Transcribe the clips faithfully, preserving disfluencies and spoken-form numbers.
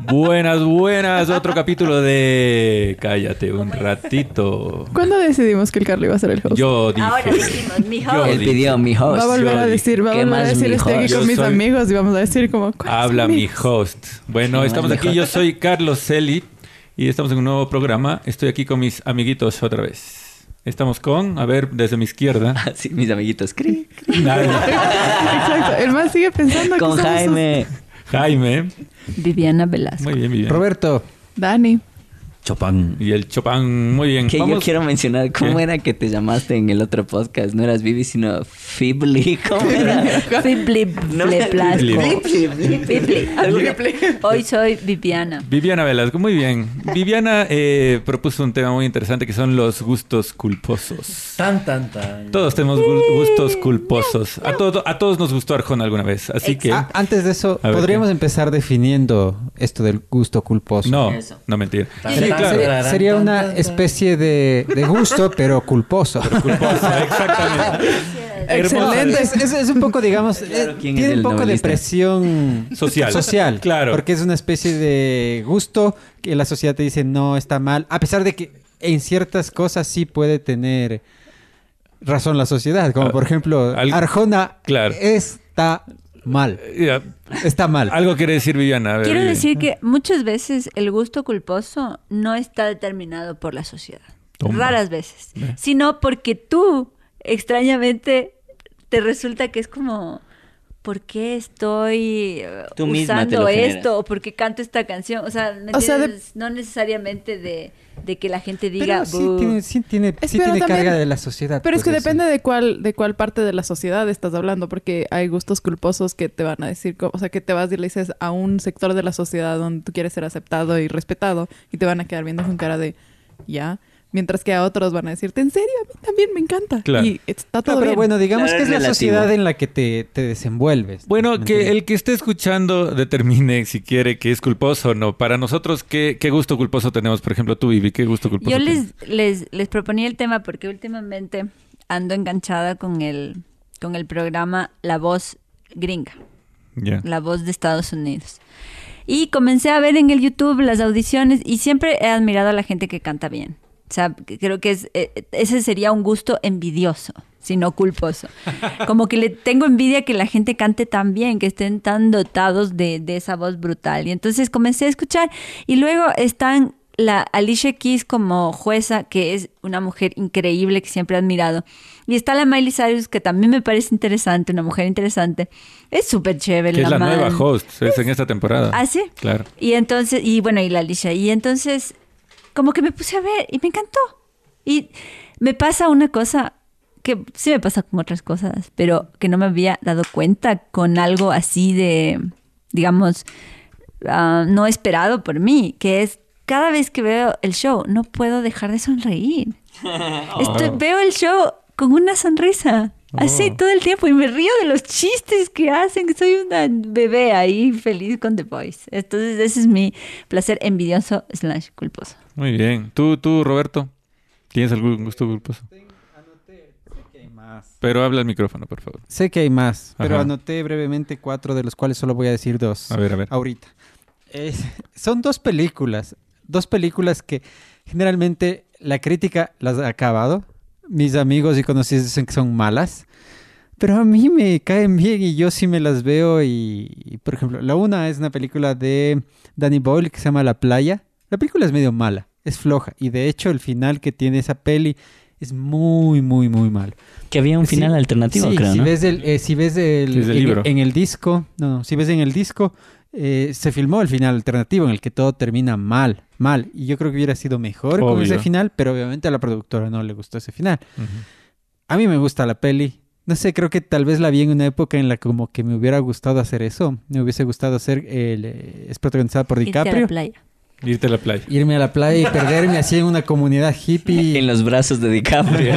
Buenas, buenas. Otro capítulo de Cállate un ratito. ¿Cuándo decidimos que el Carlos iba a ser el host? Yo dije. Ahora decimos mi host. Él pidió mi host. Va a volver Yo a decir, va a ¿qué volver a más decir, mi estoy aquí host? con Yo mis soy- amigos y vamos a decir como... ¿cuáles Habla mi amigos? host. Bueno, ¿Qué estamos más, aquí. mi Yo host? soy Carlos Celi y estamos en un nuevo programa. Estoy aquí con mis amiguitos otra vez. Estamos con, a ver, desde mi izquierda. Ah, sí, mis amiguitos. Cri, cri. Nadie. Exacto. El más sigue pensando que Con somos Jaime. Jaime. Viviana Velasco. Muy bien, Viviana. Roberto. sus- Dani. Chopin. Y el Chopin. Muy bien. Que yo Vamos. quiero mencionar, ¿cómo ¿Qué? era que te llamaste en el otro podcast? No eras Vivi, sino Fibli. ¿Cómo era? Fibli No, Blasco. Fibli. Fibli. Fibli. Alguna- Hoy soy Viviana. Viviana Velasco, muy bien. Viviana eh, propuso un tema muy interesante que son los gustos culposos. Tan, tan, tan. Todos tenemos gu- gustos culposos. A, todo, a todos nos gustó Arjona alguna vez. Así que... Ah, antes de eso, A ver, podríamos ¿qué? empezar definiendo esto del gusto culposo. No, Eso. no mentira. Sí, Sí, claro. sería, sería una especie de, de gusto, pero culposo. Culposo, exactamente. Excelente. Es, es- es un poco, digamos, Claro, eh, ¿quién es tiene un el poco de novelista? presión Social. social. Claro. Porque es una especie de gusto que la sociedad te dice no está mal, a pesar de que en ciertas cosas sí puede tener razón la sociedad. Como Ah, por ejemplo, al- Arjona Claro. está mal. Ya, Está mal. algo quiere decir Viviana. A ver, Quiero Vivi. decir que muchas veces el gusto culposo no está determinado por la sociedad. Toma. Raras veces. Ve. Sino porque tú, extrañamente, te resulta que es como... ¿Por qué estoy eh, Tú misma te usando lo generas. esto? ¿O por qué canto esta canción? O sea, ¿me O sea, de- entiendes? No necesariamente de, de que la gente diga... Pero sí "Bú". tiene, sí tiene, sí Espera, tiene también- carga de la sociedad. Pero es que pues, eso. depende de cuál, de cuál parte de la sociedad estás hablando, porque hay gustos culposos que te van a decir, co- o sea, que te vas y le dices a un sector de la sociedad donde tú quieres ser aceptado y respetado y te van a quedar viendo con cara de, ya, mientras que a otros van a decirte, en serio, a mí también me encanta. Claro. Y está No, todo pero bien. bueno, digamos Claro, que es es la relativo. sociedad en la que te, te desenvuelves. Bueno, ¿me que entiendes? el que esté escuchando determine si quiere que es culposo o no. Para nosotros, ¿qué, qué gusto culposo tenemos? Por ejemplo, tú, Vivi, ¿qué gusto culposo Yo tienes? les, les, les proponía el tema porque últimamente ando enganchada con el, con el programa La Voz Gringa, Ya. La Voz de Estados Unidos. Y comencé a ver en el YouTube las audiciones y siempre he admirado a la gente que canta bien. O sea, creo que es, eh, ese sería un gusto envidioso, si no culposo. Como que le tengo envidia que la gente cante tan bien, que estén tan dotados de, de esa voz brutal. Y entonces comencé a escuchar. Y luego están la Alicia Keys como jueza, que es una mujer increíble que siempre he admirado. Y está la Miley Cyrus, que también me parece interesante, una mujer interesante. Es súper chévere. Que es la man. nueva host, es en esta temporada. ¿Ah, sí? Claro. Y entonces, y bueno, y la Alicia. Y entonces, como que me puse a ver y me encantó. Y me pasa una cosa que sí me pasa con otras cosas, pero que no me había dado cuenta con algo así de, digamos, ah, no esperado por mí, que es cada vez que veo el show, no puedo dejar de sonreír. Estoy- veo el show con una sonrisa. Así Oh. todo el tiempo y me río de los chistes que hacen, que soy una bebé ahí feliz con The Voice. Entonces ese es mi placer envidioso slash culposo. Muy bien. ¿Tú, tú, Roberto? ¿Tienes algún gusto culposo? Pero habla al micrófono, por favor. Sé que hay más, pero Ajá. anoté brevemente cuatro, de los cuales solo voy a decir dos A ver, a ver. ahorita. Es- son dos películas, dos películas que generalmente la crítica las ha acabado. Mis amigos y conocidos dicen que son malas, pero a mí me caen bien y yo sí me las veo. Y, y, por ejemplo, la una es una película de Danny Boyle que se llama La Playa. La película es medio mala, es floja, y de hecho el final que tiene esa peli es muy, muy, muy malo. Que había un Sí, final alternativo, sí, creo, si ¿no? ves el, eh, si ves el, Sí, es del en, libro. en el disco, no, no, si ves en el disco, eh, se filmó el final alternativo en el que todo termina mal, mal. Y yo creo que hubiera sido mejor con Obvio. ese final, pero obviamente a la productora no le gustó ese final. Ujú. A mí me gusta la peli. No sé, creo que tal vez la vi en una época en la que como que me hubiera gustado hacer eso. Me hubiese gustado hacer, el, eh, es protagonizada por Irte a DiCaprio. la playa. Irte a la playa. Irme a la playa y perderme así en una comunidad hippie. En los brazos de DiCaprio.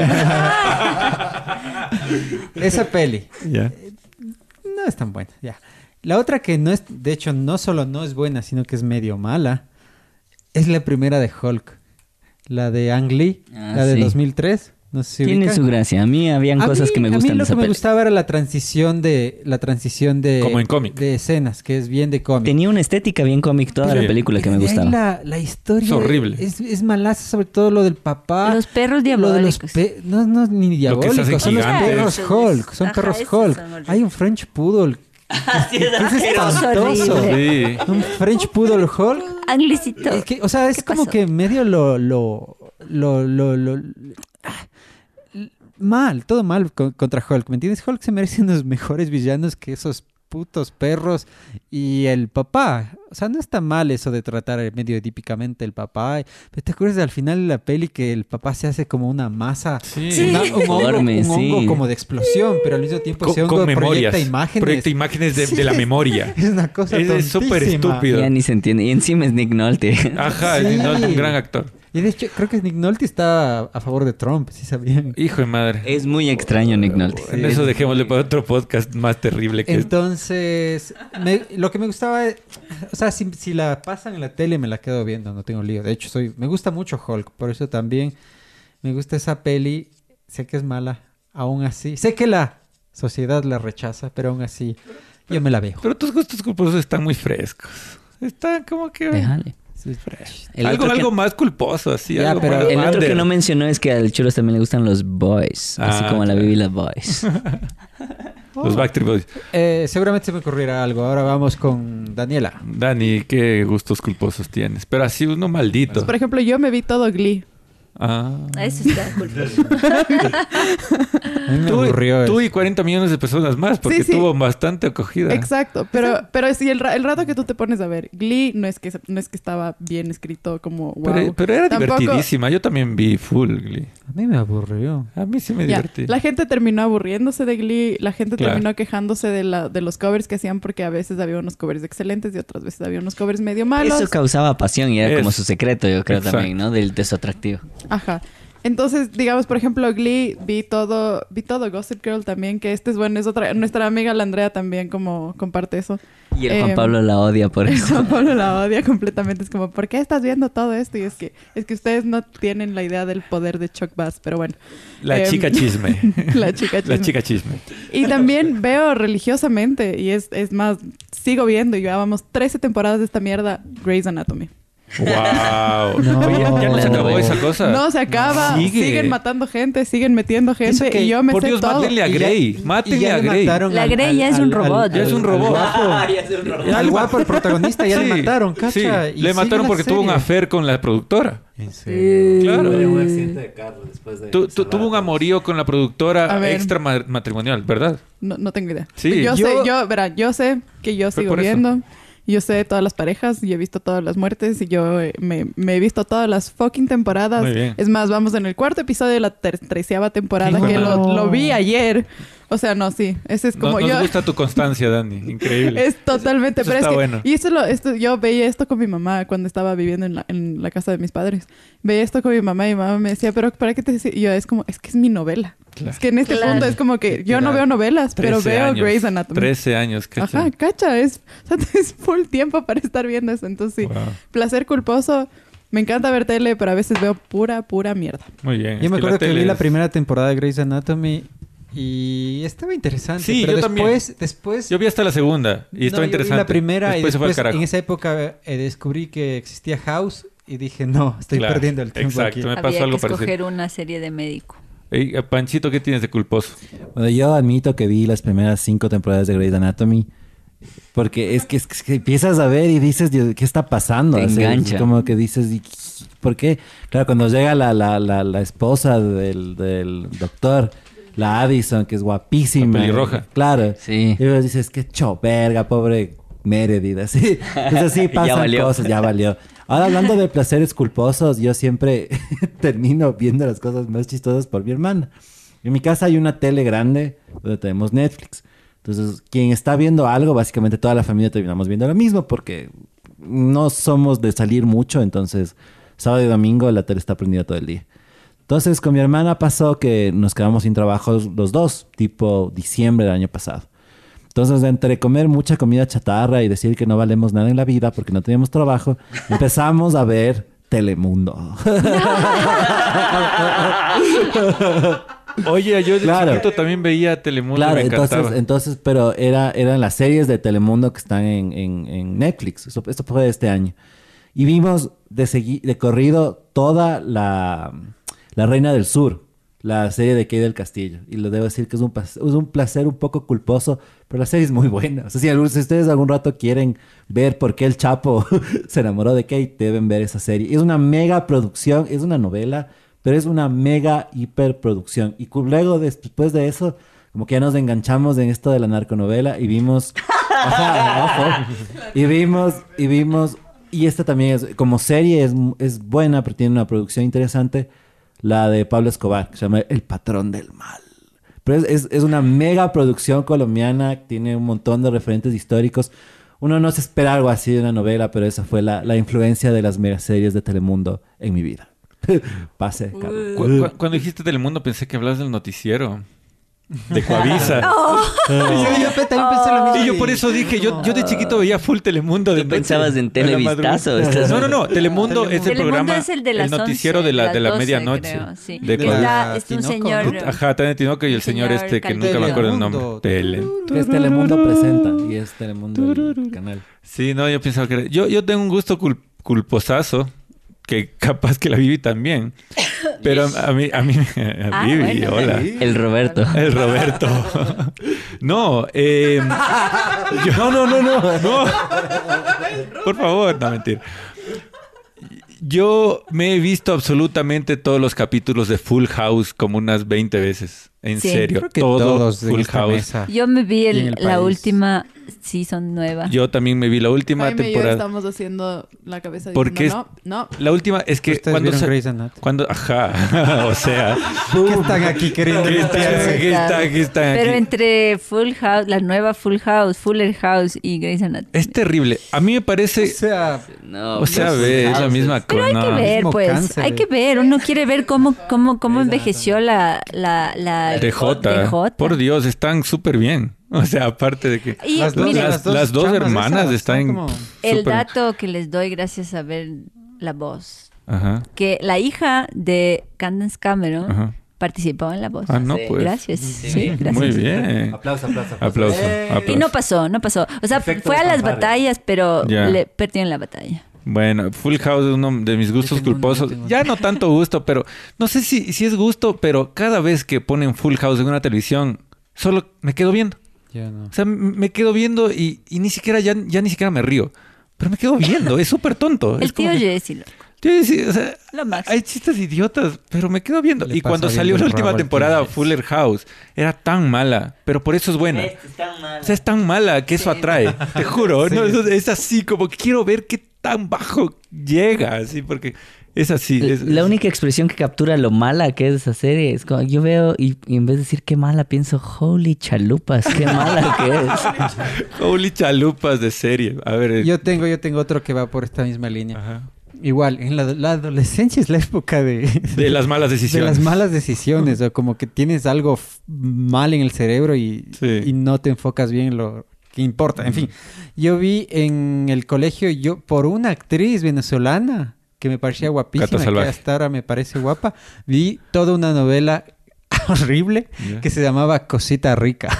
Esa peli. Ya. No es tan buena, ya. La otra que no es, de hecho, no solo no es buena, sino que es medio mala, es la primera de Hulk. La de Ang Lee, Ah, la de sí. dos mil tres. No sé si Tiene ubican. su gracia. A mí habían A cosas mí- que me A gustan mí de lo esa que me peli. gustaba era la transición de la transición de Como en cómic. de escenas, que es bien de cómic. Tenía una estética bien cómic toda Sí. la película que me De ahí gustaba. La, la historia Es horrible. Es, es malaza, sobre todo lo del papá. Los perros Lo de los diabólicos. pe- no, no, ni Lo que se diabólicos, hacen son los gigantes. perros Hulk, son Ajá, perros esos Hulk. son horribles. Hay un French Poodle. Así es, que es asqueroso. espantoso. Horrible. Sí. Un French Poodle Hulk. Anglicito. Es que, o sea, es ¿Qué como pasó? que medio lo, lo, lo, lo, lo- ah, mal, todo mal con- contra Hulk, ¿me entiendes? Hulk se merece unos mejores villanos que esos putos perros y el papá. O sea, no está mal eso de tratar medio edípicamente el papá. Pero ¿te acuerdas al final de la peli que el papá se hace como una masa? Sí. Sí. Una- un hongo, Deforme, un hongo sí. como de explosión, pero al mismo tiempo Con, ese hongo con memorias. proyecta imágenes. Proyecta imágenes de, de la memoria. Es una cosa Es es súper tontísima. estúpido. Ya ni se entiende. Y encima es Nick Nolte. Ajá, Sí. es un gran actor. Y de hecho, creo que Nick Nolte está a favor de Trump, si sabían. Hijo de madre. Es muy extraño Nick Nolte. En eso dejémosle para otro podcast más terrible que este. Entonces, me- lo que me gustaba, o sea, si, si la pasan en la tele me la quedo viendo, no tengo lío. De hecho, soy, me gusta mucho Hulk, por eso también me gusta esa peli. Sé que es mala, aún así. Sé que la sociedad la rechaza, pero aún así yo me la veo. Pero tus gustos culposos están muy frescos. Están como que... Déjale. Sí. El algo, otro que- algo más culposo, así. Ya, algo pero más El otro que under. no mencionó es que al Chulos también le gustan los boys. Así Ah, como a la claro. Bibi la boys. Los Backstreet Boys. Eh, seguramente se me ocurrirá algo. Ahora vamos con Daniela. Dani, ¿qué gustos culposos tienes? Pero así uno maldito. Por ejemplo, yo me vi todo Glee. Ah. Eso está culposo. A mí me Tú, aburrió tú eso. y cuarenta millones de personas más, porque Sí, sí. tuvo bastante acogida. Exacto, pero pero sí el, ra- el rato que tú te pones a ver Glee no es que se- no es que estaba bien escrito como wow. Pero, pero era Tampoco- divertidísima. Yo también vi full Glee. A mí me aburrió. A mí sí me Ya, divertí. la gente terminó aburriéndose de Glee, la gente Claro. terminó quejándose de la de los covers que hacían porque a veces había unos covers excelentes y otras veces había unos covers medio malos. Eso causaba pasión y era Es- como su secreto, yo creo Exacto. también, ¿no? Del, de su atractivo. Ajá. Entonces, digamos, por ejemplo, Glee, vi todo, vi todo Gossip Girl también, que este es bueno, es otra, nuestra amiga la Andrea también como comparte eso. Y el Juan Em, Pablo la odia por eso. Juan Pablo la odia completamente. Es como, ¿por qué estás viendo todo esto? Y es que, es que ustedes no tienen la idea del poder de Chuck Bass, pero bueno. La Em, chica chisme. La chica chisme. La chica chisme. Y también veo religiosamente, y es, es más, sigo viendo, y llevábamos trece temporadas de esta mierda, Grey's Anatomy. ¡Wow! No. Oye, ya no se acabó No. esa cosa. No se acaba, Sigue. siguen matando gente, siguen metiendo Eso gente, que- y yo me Por sé Dios, todo. mátenle a Y ya- Grey. y Mátenle ya a le Grey. mataron La al- Grey al- ya es un al- robot. al- Ya es un al robot. guapo. Al guapo, el protagonista, ya Sí, le mataron, cacha. sí. y Le sigue mataron la porque tuvo un serie. affair con la productora. ¿En serio? Claro. Un accidente de carro después de... Tu- tu- tuvo un amorío con la productora A ver. extra ma- matrimonial, ¿verdad? No, no tengo idea. Sí. Yo, Yo- sé, yo, verá, yo sé que yo Fue sigo por eso. viendo. Yo sé de todas las parejas y he visto todas las muertes y yo eh, me, me he visto todas las fucking temporadas. Muy bien. Es más, vamos en el cuarto episodio de la ter- treceava temporada Hijo de que lo, madre. lo vi ayer. O sea, no, sí. Ese es No- como nos yo... gusta tu constancia, Dani. Increíble. Es totalmente, Eso pero es está que, bueno. y eso lo, esto, yo veía esto con mi mamá cuando estaba viviendo en la, en la casa de mis padres. Veía esto con mi mamá y mi mamá me decía, pero ¿para qué te decía? Y yo, es como, es que es mi novela. Claro. Es que en este Claro. punto es como que yo no Claro. veo novelas, pero trece veo años. Grey's Anatomy. trece años, cacha. Ajá, cacha, es, o sea, es full tiempo para estar viendo eso. Entonces, sí, Wow. placer culposo. Me encanta ver tele, pero a veces veo pura, pura mierda. Muy bien. Yo es me que acuerdo que tele vi la es- primera temporada de Grey's Anatomy y estaba interesante. Sí, pero yo también. después, después Yo vi hasta la segunda y No, estaba yo vi interesante. la primera después y se fue al después carajo. en esa época eh, descubrí que existía House y dije, no, estoy Claro, perdiendo el tiempo exacto. aquí. Me pasó Había algo que parecido. escoger una serie de médico. Ey, Panchito, ¿qué tienes de culposo? Bueno, yo admito que vi las primeras cinco temporadas de Grey's Anatomy. Porque es que, es que empiezas a ver y dices, Dios, ¿qué está pasando? Te Así, engancha. es como que dices, ¿y ¿por qué? Claro, cuando llega la, la, la, la esposa del, del doctor, la Addison, que es guapísima. La pelirroja. Claro. Sí. Y luego dices, qué choverga, pobre Meredith. Así. Entonces sí Ya pasan valió. cosas, ya valió. Ahora hablando de placeres culposos, yo siempre termino viendo las cosas más chistosas por mi hermana. En mi casa hay una tele grande donde tenemos Netflix. Entonces, quien está viendo algo, básicamente toda la familia terminamos viendo lo mismo porque no somos de salir mucho. Entonces, sábado y domingo la tele está prendida todo el día. Entonces, con mi hermana pasó que nos quedamos sin trabajo los dos, tipo diciembre del año pasado. Entonces, entre comer mucha comida chatarra y decir que no valemos nada en la vida porque no teníamos trabajo, empezamos a ver Telemundo. Oye, yo de Claro. chiquito también veía Telemundo, Claro, me encantaba. entonces, entonces, pero era, eran las series de Telemundo que están en, en, en Netflix. Eso, esto fue de este año. Y vimos de, segui- de corrido toda la, la Reina del Sur, la serie de Kay del Castillo. Y lo debo decir que es un, pas- es un placer un poco culposo, pero la serie es muy buena. O sea, si, algún- si ustedes algún rato quieren ver por qué el Chapo se enamoró de Kay, deben ver esa serie. Es una mega producción, es una novela, pero es una mega hiperproducción. Y cu- luego, des- después de eso, como que ya nos enganchamos en esto de la narconovela y vimos... Ajá, ojo. Y vimos, y vimos... Y esta también es, como serie es, es buena, pero tiene una producción interesante. La de Pablo Escobar, que se llama El Patrón del Mal. Pero es, es, es una mega producción colombiana, tiene un montón de referentes históricos. Uno no se espera algo así de una novela, pero esa fue la, la influencia de las megaseries de Telemundo en mi vida. Pase, Carlos. Cu- cu- cuando dijiste Telemundo pensé que hablabas del noticiero. De Coavisa. Yo, yo también pensé lo mismo. Y yo por eso dije, yo, yo de chiquito veía full Telemundo. De ¿Tú pensabas en noche, la Televistazo? madrugada. Estás- No, no, no. Telemundo es el Telemundo programa, es el de las noticiero once, de la, las de la doce, medianoche. creo, sí. De Que Coavisa. está, está un Tinoco, señor... ¿no? Ajá, Tania Tinoco y el El señor, señor este que Calderón. nunca me acuerdo el nombre. Telemundo. Tele. Es Telemundo presenta y es Telemundo el canal. Sí, no, yo pensaba que era... Yo, yo tengo un gusto cul- culposazo que capaz que la Vivi también. Pero a, a mí, a mí, a Ah, Vivi, bueno. hola. El Roberto. El Roberto. No, eh, yo- no, no, no, no, no. Por favor, no mentir. Yo me he visto absolutamente todos los capítulos de Full House como unas veinte veces. En Sí. serio, Creo que todo todos en Full esta House. mesa. Yo me vi Y en el- el la país. última season nueva. Yo también me vi la última Jaime y yo temporada. estamos haciendo la cabeza Porque diciendo, no, no. La última es que Ustedes cuando vieron sa- Grey's Anatomy. cuando ajá, o sea, ¿Qué están aquí queriendo ¿qué está, limpiarse? qué está, qué está Pero aquí? entre Full House, la nueva Full House, Fuller House y Grey's Anatomy. Es terrible. A mí me parece, O sea, No, o sea, pues, ve, es la House misma es- Pero hay cosa. que No. ver, mismo pues. cáncer, Hay eh. que ver. Uno quiere ver cómo, cómo, cómo envejeció la, la, la D J. D J. Por Dios, están súper bien. O sea, aparte de que Y las dos, mira, las, las dos chamas hermanas esas están son como- el súper- dato que les doy gracias a ver La Voz. Ajá, Que la hija de Candace Cameron ajá. participó en La Voz. Ah, no, Sí. pues. Gracias. Sí, gracias. Muy bien. Aplauso, aplauso, Aplauso. aplauso. Y no pasó, no pasó. O sea, Efecto fue de a las fanfarria. batallas, pero Ya. le perdió en la batalla. Bueno, Full House es uno de mis gustos Yo tengo uno, culposos. yo tengo uno. Ya no tanto gusto, pero no sé si, si es gusto, pero cada vez que ponen Full House en una televisión, solo me quedo viendo. ya no. O sea, m- me quedo viendo y, y ni siquiera, ya, ya ni siquiera me río. Pero me quedo viendo, es súper tonto. El Es como tío que- Jesse. lo- Sí, sí, o sea, Lo máximo. hay chistes idiotas, pero me quedo viendo. Le Y cuando pasa salió viendo la el última rabo al temporada, tío. Fuller House, era tan mala, pero por eso es buena. Este está mal. O sea, es tan mala que eso atrae. Te juro, ¿no? Es, es así, como que quiero ver qué tan bajo llega, así, porque es así. es- La es- única expresión que captura lo mala que es esa serie es como yo veo y, y en vez de decir qué mala pienso holy chalupas, qué mala que es. Holy chalupas de serie. A ver. eh, Yo tengo, yo tengo otro que va por esta misma línea. ajá. Igual, en la, la adolescencia es la época de, De las malas de decisiones. las malas decisiones, o como que tienes algo f- mal en el cerebro y, Sí. y no te enfocas bien en lo que importa. En fin, yo vi en el colegio, yo por una actriz venezolana que me parecía guapísima, Cata que Salvaje. hasta ahora me parece guapa, vi toda una novela horrible Ya. que se llamaba Cosita Rica.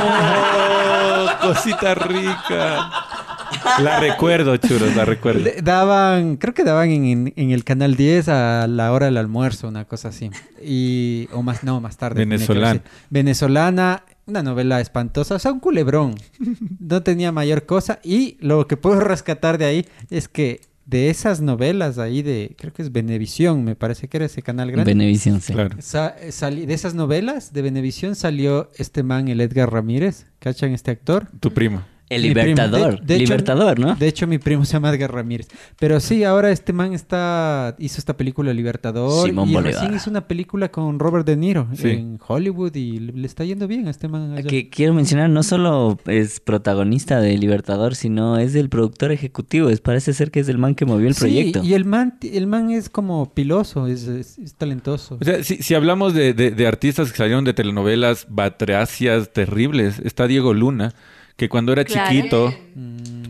¡No! Cosita rica. La recuerdo, churos, la recuerdo. Le- Daban, creo que daban en, en- en el canal diez a la hora del almuerzo, una cosa así. Y, o más, no, más tarde. tenía que Venezolana. ver, sí. Venezolana, una novela espantosa, o sea, un culebrón. No tenía mayor cosa. Y lo que puedo rescatar de ahí es que de esas novelas ahí de, creo que es Venevisión, me parece que era ese canal grande. Venevisión, sí. Claro. Sa- sali- de esas novelas de Venevisión salió este man, el Edgar Ramírez. ¿Cachan este actor? Tu primo. El Mi primo. Libertador. De- de hecho- Libertador, ¿no? De hecho, mi primo se llama Edgar Ramírez. Pero sí, ahora este man está hizo esta película Libertador. Simón y Bolívar. recién hizo una película con Robert De Niro Sí. en Hollywood y le, le está yendo bien a este man allá. Que quiero mencionar, no solo es protagonista de Libertador, sino es el productor ejecutivo. Es, parece ser que es el man que movió el Sí, proyecto. y el man, el man es como piloso, es, es- es talentoso. O sea, si, si hablamos de, de- de artistas que salieron de telenovelas batracias terribles, está Diego Luna, que cuando era Claro. chiquito, Mm,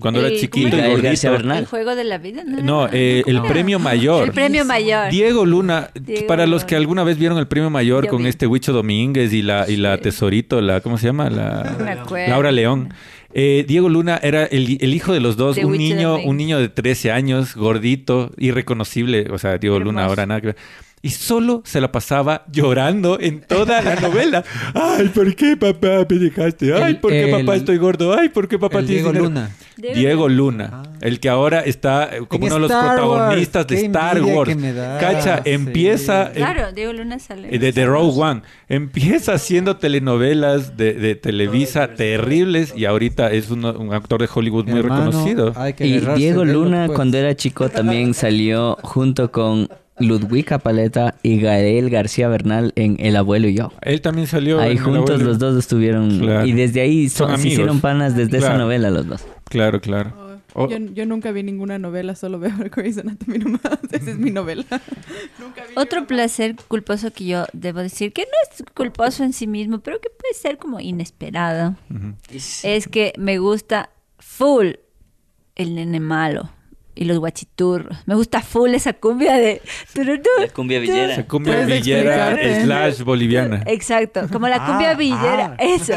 cuando era El- chiquito y ¿cómo era? gordito. García Bernal. El juego de la vida. No, No, era- eh, el ¿cómo era? premio mayor. El premio mayor. Diego Luna, Diego para los Luna. que alguna vez vieron el premio mayor Yo con vi. este Huicho Domínguez y la, y la Tesorito, la, ¿cómo se llama? La, No me acuerdo. Laura León. Eh, Diego Luna era el, el hijo de los dos, De un Huicho niño, Domínguez. un niño de trece años, gordito, irreconocible, o sea, Diego Luna Hermoso. ahora nada que ver. Y solo se la pasaba llorando en toda la novela. Ay, ¿por qué papá me dejaste? Ay, El- ¿por qué el- papá estoy gordo? Ay, ¿por qué papá El tienes Diego dinero? Luna. Diego Diego Luna. Luna, el que ahora está eh, como En uno de los Star protagonistas Wars. de Qué Star envidia Wars. que me da. Cacha, Sí. empieza em- Claro, Diego Luna sale. eh, de, de Rogue One, empieza haciendo telenovelas de, de Televisa terribles y ahorita es uno- un actor de Hollywood muy Hermano, reconocido. hay que Y agarrarse Diego de lo Luna, que puedes. cuando era chico, también salió junto con Ludwika Paleta y Gael García Bernal en El Abuelo y Yo. Él también salió Ahí en El juntos Abuelo. los dos estuvieron. Claro. Y desde ahí Son son, se amigos. hicieron panas desde esa Claro. novela los dos. Claro, claro. Oh, Yo, yo nunca vi ninguna novela, solo veo Grey's Anatomy nomás. Esa es mi novela. Nunca vi Otro una- placer culposo que yo debo decir, que no es culposo en sí mismo, pero que puede ser como inesperado, ujú. es que me gusta full el nene malo y los guachiturros. Me gusta full esa cumbia de... tururú, La cumbia villera. Se cumbia ¿Puedes villera explicarte? slash boliviana. Exacto, como la cumbia Ah, villera, ah. eso.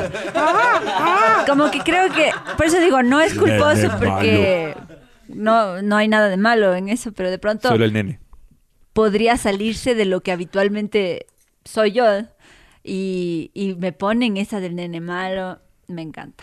Como que creo que, por eso digo, no es culposo Nene porque no, no hay nada de malo en eso, pero de pronto Solo el nene. podría salirse de lo que habitualmente soy yo y, y me ponen esa del nene malo, me encanta.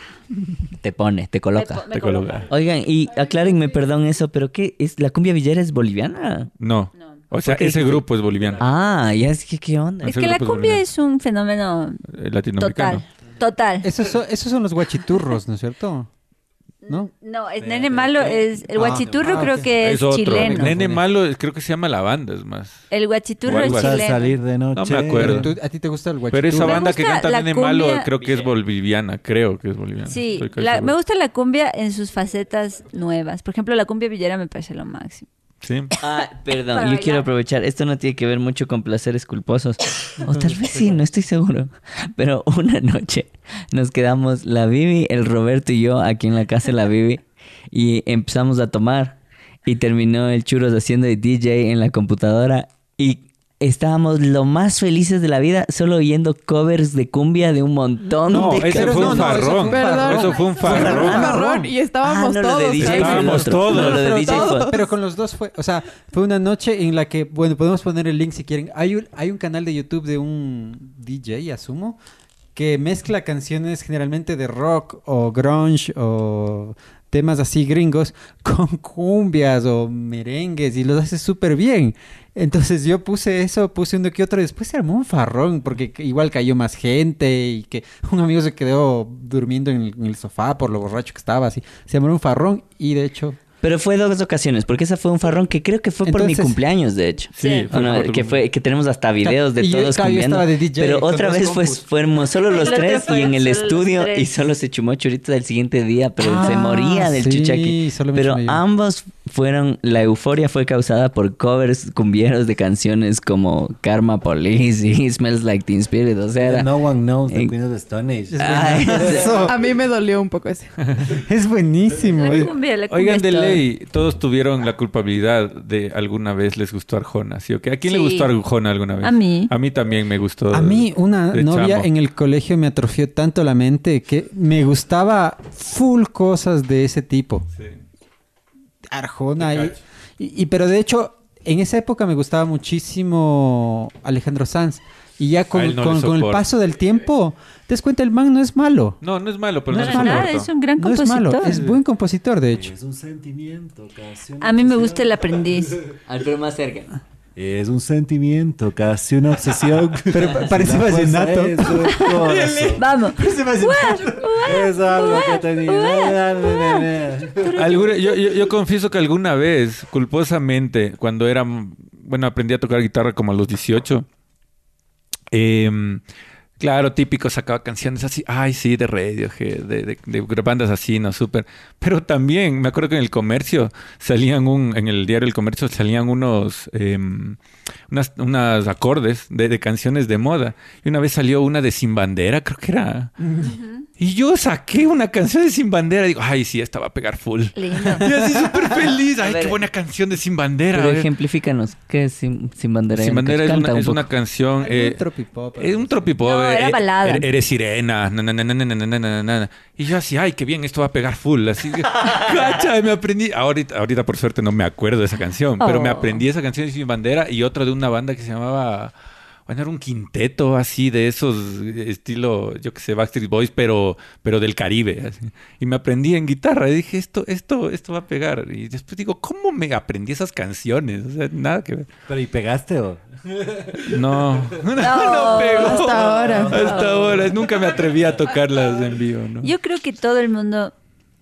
Te pone, te Me coloca. po- me Te coloca. coloca. Oigan, y aclárenme, perdón, eso, pero ¿qué? ¿Es, ¿La cumbia villera es boliviana? No. No. O sea, ¿Por qué? ese grupo es boliviano. Ah, ya es que, ¿qué onda? Es Ese que la grupo es cumbia boliviano. es un fenómeno Eh, latinoamericano. total, total. Esos son, esos son los guachiturros, ¿no es cierto? ¿No? No, el nene malo es... El Ah, guachiturro ah, creo ok. que es, Es otro. chileno. Nene malo, es- creo que se llama La Banda, es más. El guachiturro O es algo así. Gusta chileno. salir de noche. No me acuerdo. Pero tú- ¿A ti te gusta el guachiturro? Pero esa Me banda que gusta canta la Nene Malo, cumbia- creo que es boliviana. Creo que es boliviana. Sí, Estoy casi la- seguro. me gusta la cumbia en sus facetas nuevas. Por ejemplo, la cumbia villera me parece lo máximo. Sí. Ah, perdón, Para yo quiero bailar. aprovechar. Esto no tiene que ver mucho con placeres culposos. O tal vez sí, no estoy seguro. Pero una noche nos quedamos la Vivi, el Roberto y yo aquí en la casa de la Vivi y empezamos a tomar. Y terminó el Churros haciendo de D J en la computadora y estábamos lo más felices de la vida solo oyendo covers de cumbia de un montón No, de ese Pero fue no, un no, eso fue farrón. un farrón. Eso fue un farrón. Un marrón y estábamos Ah, no, lo de todos. D J ahí. fue el Estábamos otro. todos. No, lo de Pero D J fue- todos. Pero con los dos fue, o sea, fue una noche en la que, bueno, podemos poner el link si quieren. Hay un, hay un canal de YouTube de un D J, asumo, que mezcla canciones generalmente de rock o grunge o temas así gringos con cumbias o merengues y los hace súper bien. Entonces yo puse eso, puse uno que otro y después se armó un farrón porque igual cayó más gente y que un amigo se quedó durmiendo en el, en el sofá por lo borracho que estaba, así. Se armó un farrón y de hecho... Pero fue dos ocasiones, porque esa fue un farrón que creo que fue por mi Entonces- cumpleaños, de hecho. Sí, fue Una- por tu que fue que tenemos hasta videos de Y yo- todos claro, yo cumbiando. estaba de D J pero con otra dos vez fue, compus. fuimos solo los El otro tres fue y en el solo los estudio tres. y solo se chumó churito del siguiente día, pero se Ah, moría del sí, chuchaqui. solo me Pero chumé yo. ambos fueron, la euforia fue causada por covers cumbieros de canciones como Karma Police y Smells Like Teen Spirit, o sea, era... No one knows the en- Queen of the Stone Age. Ay, Eso A mí me dolió un poco ese. es buenísimo. La cumbia, la cumbia Oigan, es de todo. ley, todos tuvieron la culpabilidad de alguna vez les gustó Arjona, ¿sí o qué? ¿A quién le Sí. gustó Arjona alguna vez? A mí. A mí también me gustó. A mí una de novia chamo. en el colegio me atrofió tanto la mente que me gustaba full cosas de ese tipo. Sí. Arjona y, y- y- pero de hecho en esa época me gustaba muchísimo Alejandro Sanz y ya A con, él no con- le con el soporto. paso del tiempo te das cuenta el man no es malo. No, no es malo, pero No no, es lo malo. Nada, soporto. es un gran No es compositor. malo, es buen compositor de hecho. Es un sentimiento, casi una A mí me obsesión. gusta el aprendiz. Alfredo más cerca. Es un sentimiento, casi una obsesión. Pero pa- parece La fuerza vallenato. es su corazón. Vamos. Es algo que tenía. Alguna- yo, yo, yo confieso que alguna vez, culposamente, cuando era, bueno, aprendí a tocar guitarra como a los dieciocho, eh, Claro, típico, sacaba canciones así, ay, sí, de Radiohead, de, de, de bandas así, ¿no? Súper. Pero también, me acuerdo que en el comercio salían un, en el diario El Comercio salían unos, eh, unas, unas acordes de, de canciones de moda. Y una vez salió una de Sin Bandera, creo que era. Uh-huh. Y yo saqué una canción de Sin Bandera. Digo, ay, sí, esta va a pegar full. Lindo. Y así súper feliz. Ay, qué buena canción de Sin Bandera. Pero ejemplifícanos, ¿qué es Sin, Sin Bandera? Sin Bandera es una, un es una canción... Eh, un tropipop. Es un tropipop. No, era balada. Eh, eres sirena. Na, na, na, na, na, na, na, na, na. Y yo así, ay, qué bien, esto va a pegar full. Así que, cacha, me aprendí. Ahorita, ahorita, por suerte, no me acuerdo de esa canción. Oh. Pero me aprendí esa canción de Sin Bandera y otra de una banda que se llamaba... Bueno, era un quinteto así de esos, estilo, yo qué sé, Backstreet Boys, pero, pero del Caribe. Así. Y me aprendí en guitarra y dije, esto, esto, esto va a pegar. Y después digo, ¿cómo me aprendí esas canciones? O sea, nada que ver. ¿Pero y pegaste o...? No, no, no, no pegó. Hasta ahora. Hasta ahora. Nunca me atreví a tocarlas en vivo, ¿no? Yo creo que todo el mundo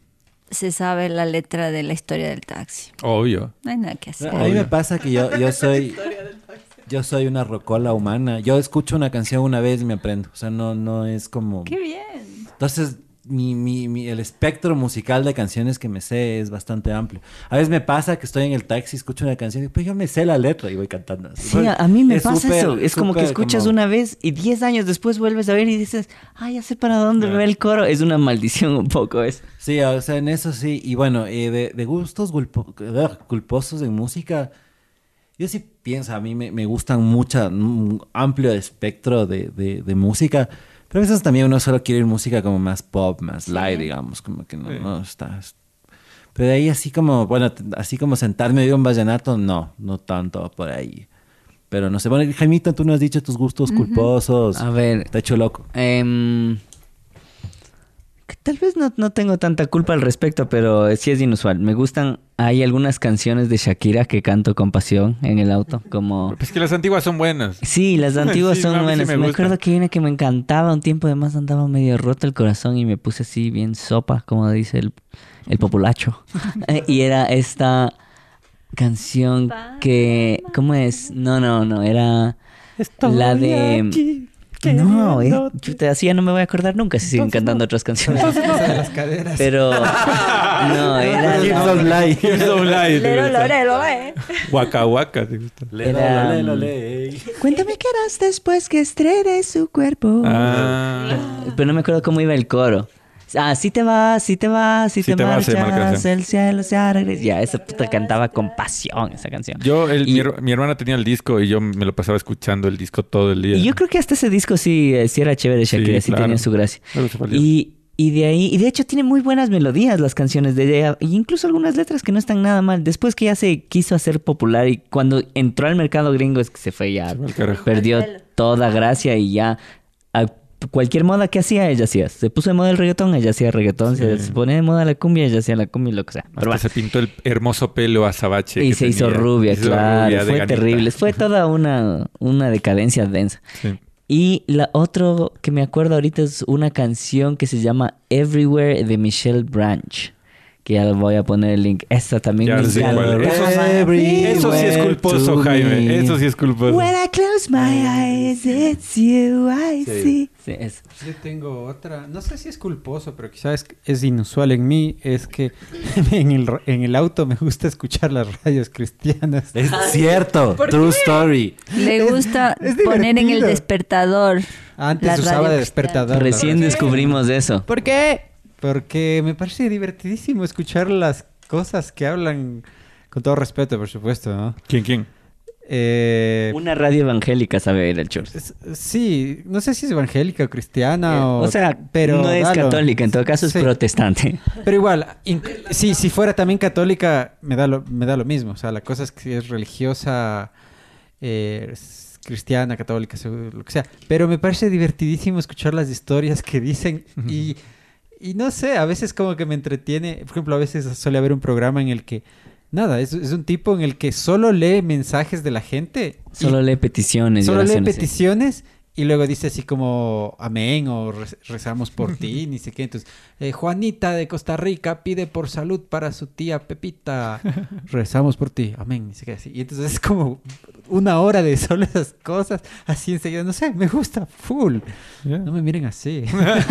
se sabe la letra de La Historia del Taxi. Obvio. No hay nada que hacer. A mí me pasa que yo, yo soy... Yo soy una rocola humana. Yo escucho una canción una vez y me aprendo. O sea, no, no es como... ¡Qué bien! Entonces, mi, mi, mi, el espectro musical de canciones que me sé es bastante amplio. A veces me pasa que estoy en el taxi, escucho una canción y pues yo me sé la letra y voy cantando. Así. Sí, a, a mí me es pasa super, eso. Es como que escuchas como... una vez y diez años después vuelves a ver y dices, ay, ya sé para dónde va el coro. Es una maldición un poco eso. Sí, o sea, en eso sí. Y bueno, eh, de, de gustos culpo, culposos en música... Yo sí pienso, a mí me, me gustan mucho, un amplio espectro de, de, de música, pero a veces también uno solo quiere ir música como más pop, más sí. light, digamos, como que no, sí. no está... Pero de ahí así como, bueno, así como sentarme y un vallenato, no, no tanto por ahí. Pero no sé, bueno, Jaimito, tú no has dicho tus gustos uh-huh. culposos. A ver. Te he hecho loco. Eh... Um... Tal vez no, no tengo tanta culpa al respecto, pero sí es inusual. Me gustan, hay algunas canciones de Shakira que canto con pasión en el auto, como... Pues que las antiguas son buenas. Sí, las antiguas sí, son no, buenas. Sí me, me acuerdo que hay una que me encantaba, un tiempo además andaba medio roto el corazón y me puse así bien sopa, como dice el, el populacho. Y era esta canción que... ¿Cómo es? No, no, no, era Estoy la de... Aquí. No, eh, yo te decía, no me voy a acordar nunca si siguen cantando no. otras canciones. No. Las caderas. Pero no, era Here's of Light. Here's of Light. Lero, lorelo, eh. Waka Waka, te gusta. Era, lelo, lelo, cuéntame qué harás después que estrenes su cuerpo. Ah. Pero no me acuerdo cómo iba el coro. Ah, si te vas, si te vas, si, si te, te marchas, vas, el cielo se regresa. Ya, esa puta cantaba con pasión esa canción. Yo, el, y, mi, mi hermana tenía el disco y yo me lo pasaba escuchando el disco todo el día. Y yo creo que hasta ese disco sí, sí era chévere, Shakira, sí, sí claro. tenía su gracia. Y, y de ahí, y de hecho tiene muy buenas melodías las canciones de ella, e incluso algunas letras que no están nada mal. Después que ya se quiso hacer popular y cuando entró al mercado gringo es que se fue ya, perdió toda gracia y ya... A, cualquier moda que hacía, ella hacía. Se puso de moda el reggaetón, ella hacía reggaetón. Sí. Se ponía de moda la cumbia, ella hacía la cumbia y lo que sea. Pero se pintó el hermoso pelo azabache. Y se tenía. hizo rubia, hizo claro. Rubia fue terrible. Fue toda una, una decadencia densa. Sí. Y la otra que me acuerdo ahorita es una canción que se llama Everywhere de Michelle Branch. Que ya voy a poner el link. Esta también me encanta. Eso, eso sí es culposo, Jaime. Eso sí es culposo. When I close my eyes, it's you I sí. see. Sí, eso. Yo tengo otra. No sé si es culposo, pero quizás es, es inusual en mí. Es que en el, en el auto me gusta escuchar las radios cristianas. Es cierto. True story. Le gusta es, es poner en el despertador. Antes usaba de despertador. Recién descubrimos eso. ¿Por qué? Porque me parece divertidísimo escuchar las cosas que hablan, con todo respeto, por supuesto, ¿no? ¿Quién, quién? Eh, Una radio evangélica, sabe ir el churro. Sí, no sé si es evangélica o cristiana eh, o... O sea, pero no es dalo. católica, en todo caso es sí. protestante. Pero igual, sí, si fuera también católica, me da lo, me da lo mismo. O sea, la cosa es que es religiosa, eh, es cristiana, católica, lo que sea. Pero me parece divertidísimo escuchar las historias que dicen y... Y no sé, a veces como que me entretiene. Por ejemplo, a veces suele haber un programa en el que... Nada, es, es un tipo en el que solo lee mensajes de la gente. Solo lee peticiones. Solo lee peticiones Y luego dice así como amén o re- rezamos por ti, ni sé qué. Entonces, eh, Juanita de Costa Rica pide por salud para su tía Pepita. Rezamos por ti, amén, ni sé qué así. Y entonces es como una hora de solo esas cosas, así enseguida. No sé, me gusta full. Yeah. No me miren así.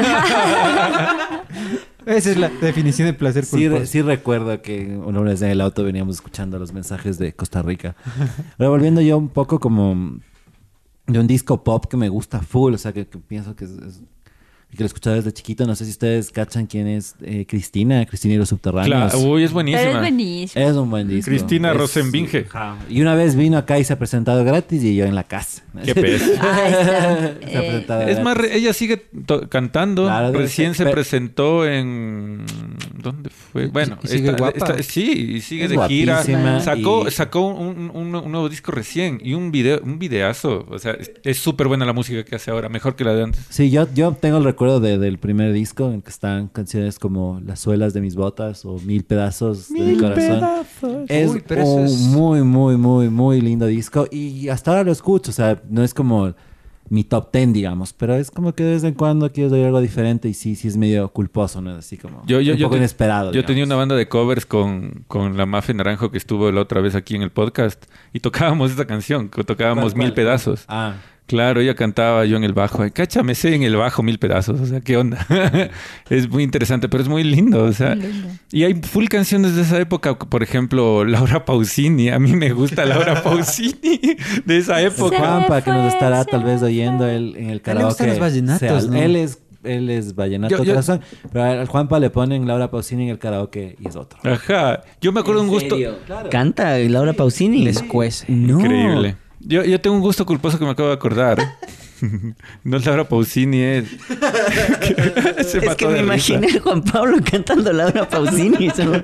Esa es la definición de placer Sí, culposo. re- sí recuerdo que una vez en el auto veníamos escuchando los mensajes de Costa Rica. Pero volviendo yo un poco como de un disco pop que me gusta full, o sea, que, que pienso que es, es- que lo he escuchado desde chiquito. No sé si ustedes cachan quién es eh, Cristina, Cristina y los Subterráneos. Claro, uy, es Pero buenísima. es buenísimo. Es un buen disco. Cristina Es- Rosenbinge. Ajá. Y una vez vino acá y se ha presentado gratis y yo en la casa. Qué pez. Ah, está. Se ha Eh, presentado Es más, gratis. re- ella sigue to- cantando. Claro, debe Recién ser, se pero- presentó en... ¿Dónde fue? Bueno, y sigue está- guapa. está- sí, y sigue Es de gira. guapísima Sacó, y- sacó un, un- un nuevo disco recién y un video, un videazo. O sea, es- es súper buena la música que hace ahora, mejor que la de antes. Sí, yo, yo tengo el recuerdo de- del primer disco en el que están canciones como Las suelas de mis botas o Mil pedazos de mi corazón. Es Uy, pero eso un es- muy, muy, muy, muy lindo disco y hasta ahora lo escucho. O sea, no es como mi top ten, digamos, pero es como que de vez en cuando quiero oír algo diferente y sí, sí es medio culposo, ¿no? Es así como Yo, yo, un yo poco te- inesperado. Yo digamos. tenía una banda de covers con, con la Mafia Naranjo que estuvo la otra vez aquí en el podcast y tocábamos esta canción, que tocábamos ¿Cuál, Mil cuál? pedazos. Ah, Claro, ella cantaba, yo en el bajo. Ay, cacha, me sé en el bajo Mil pedazos. O sea, ¿qué onda? Es muy interesante, pero es muy lindo. O sea, Muy lindo. y hay full canciones de esa época. Por ejemplo, Laura Pausini. A mí me gusta Laura Pausini de esa época. Se Juanpa, que nos fue, estará se tal vez fue. oyendo él en el A él le karaoke. gustan los vallenatos, sea, ¿no? Él es, él es vallenato Yo- yo- corazón, pero al Juanpa le ponen Laura Pausini en el karaoke y es otro. Ajá. Yo me acuerdo un gusto... Canta Laura Pausini. Les cuece. No. Increíble. Yo, yo tengo un gusto culposo que me acabo de acordar. No es Laura Pausini, es... Se Es mató que de me risa. imaginé a Juan Pablo cantando Laura Pausini. solo-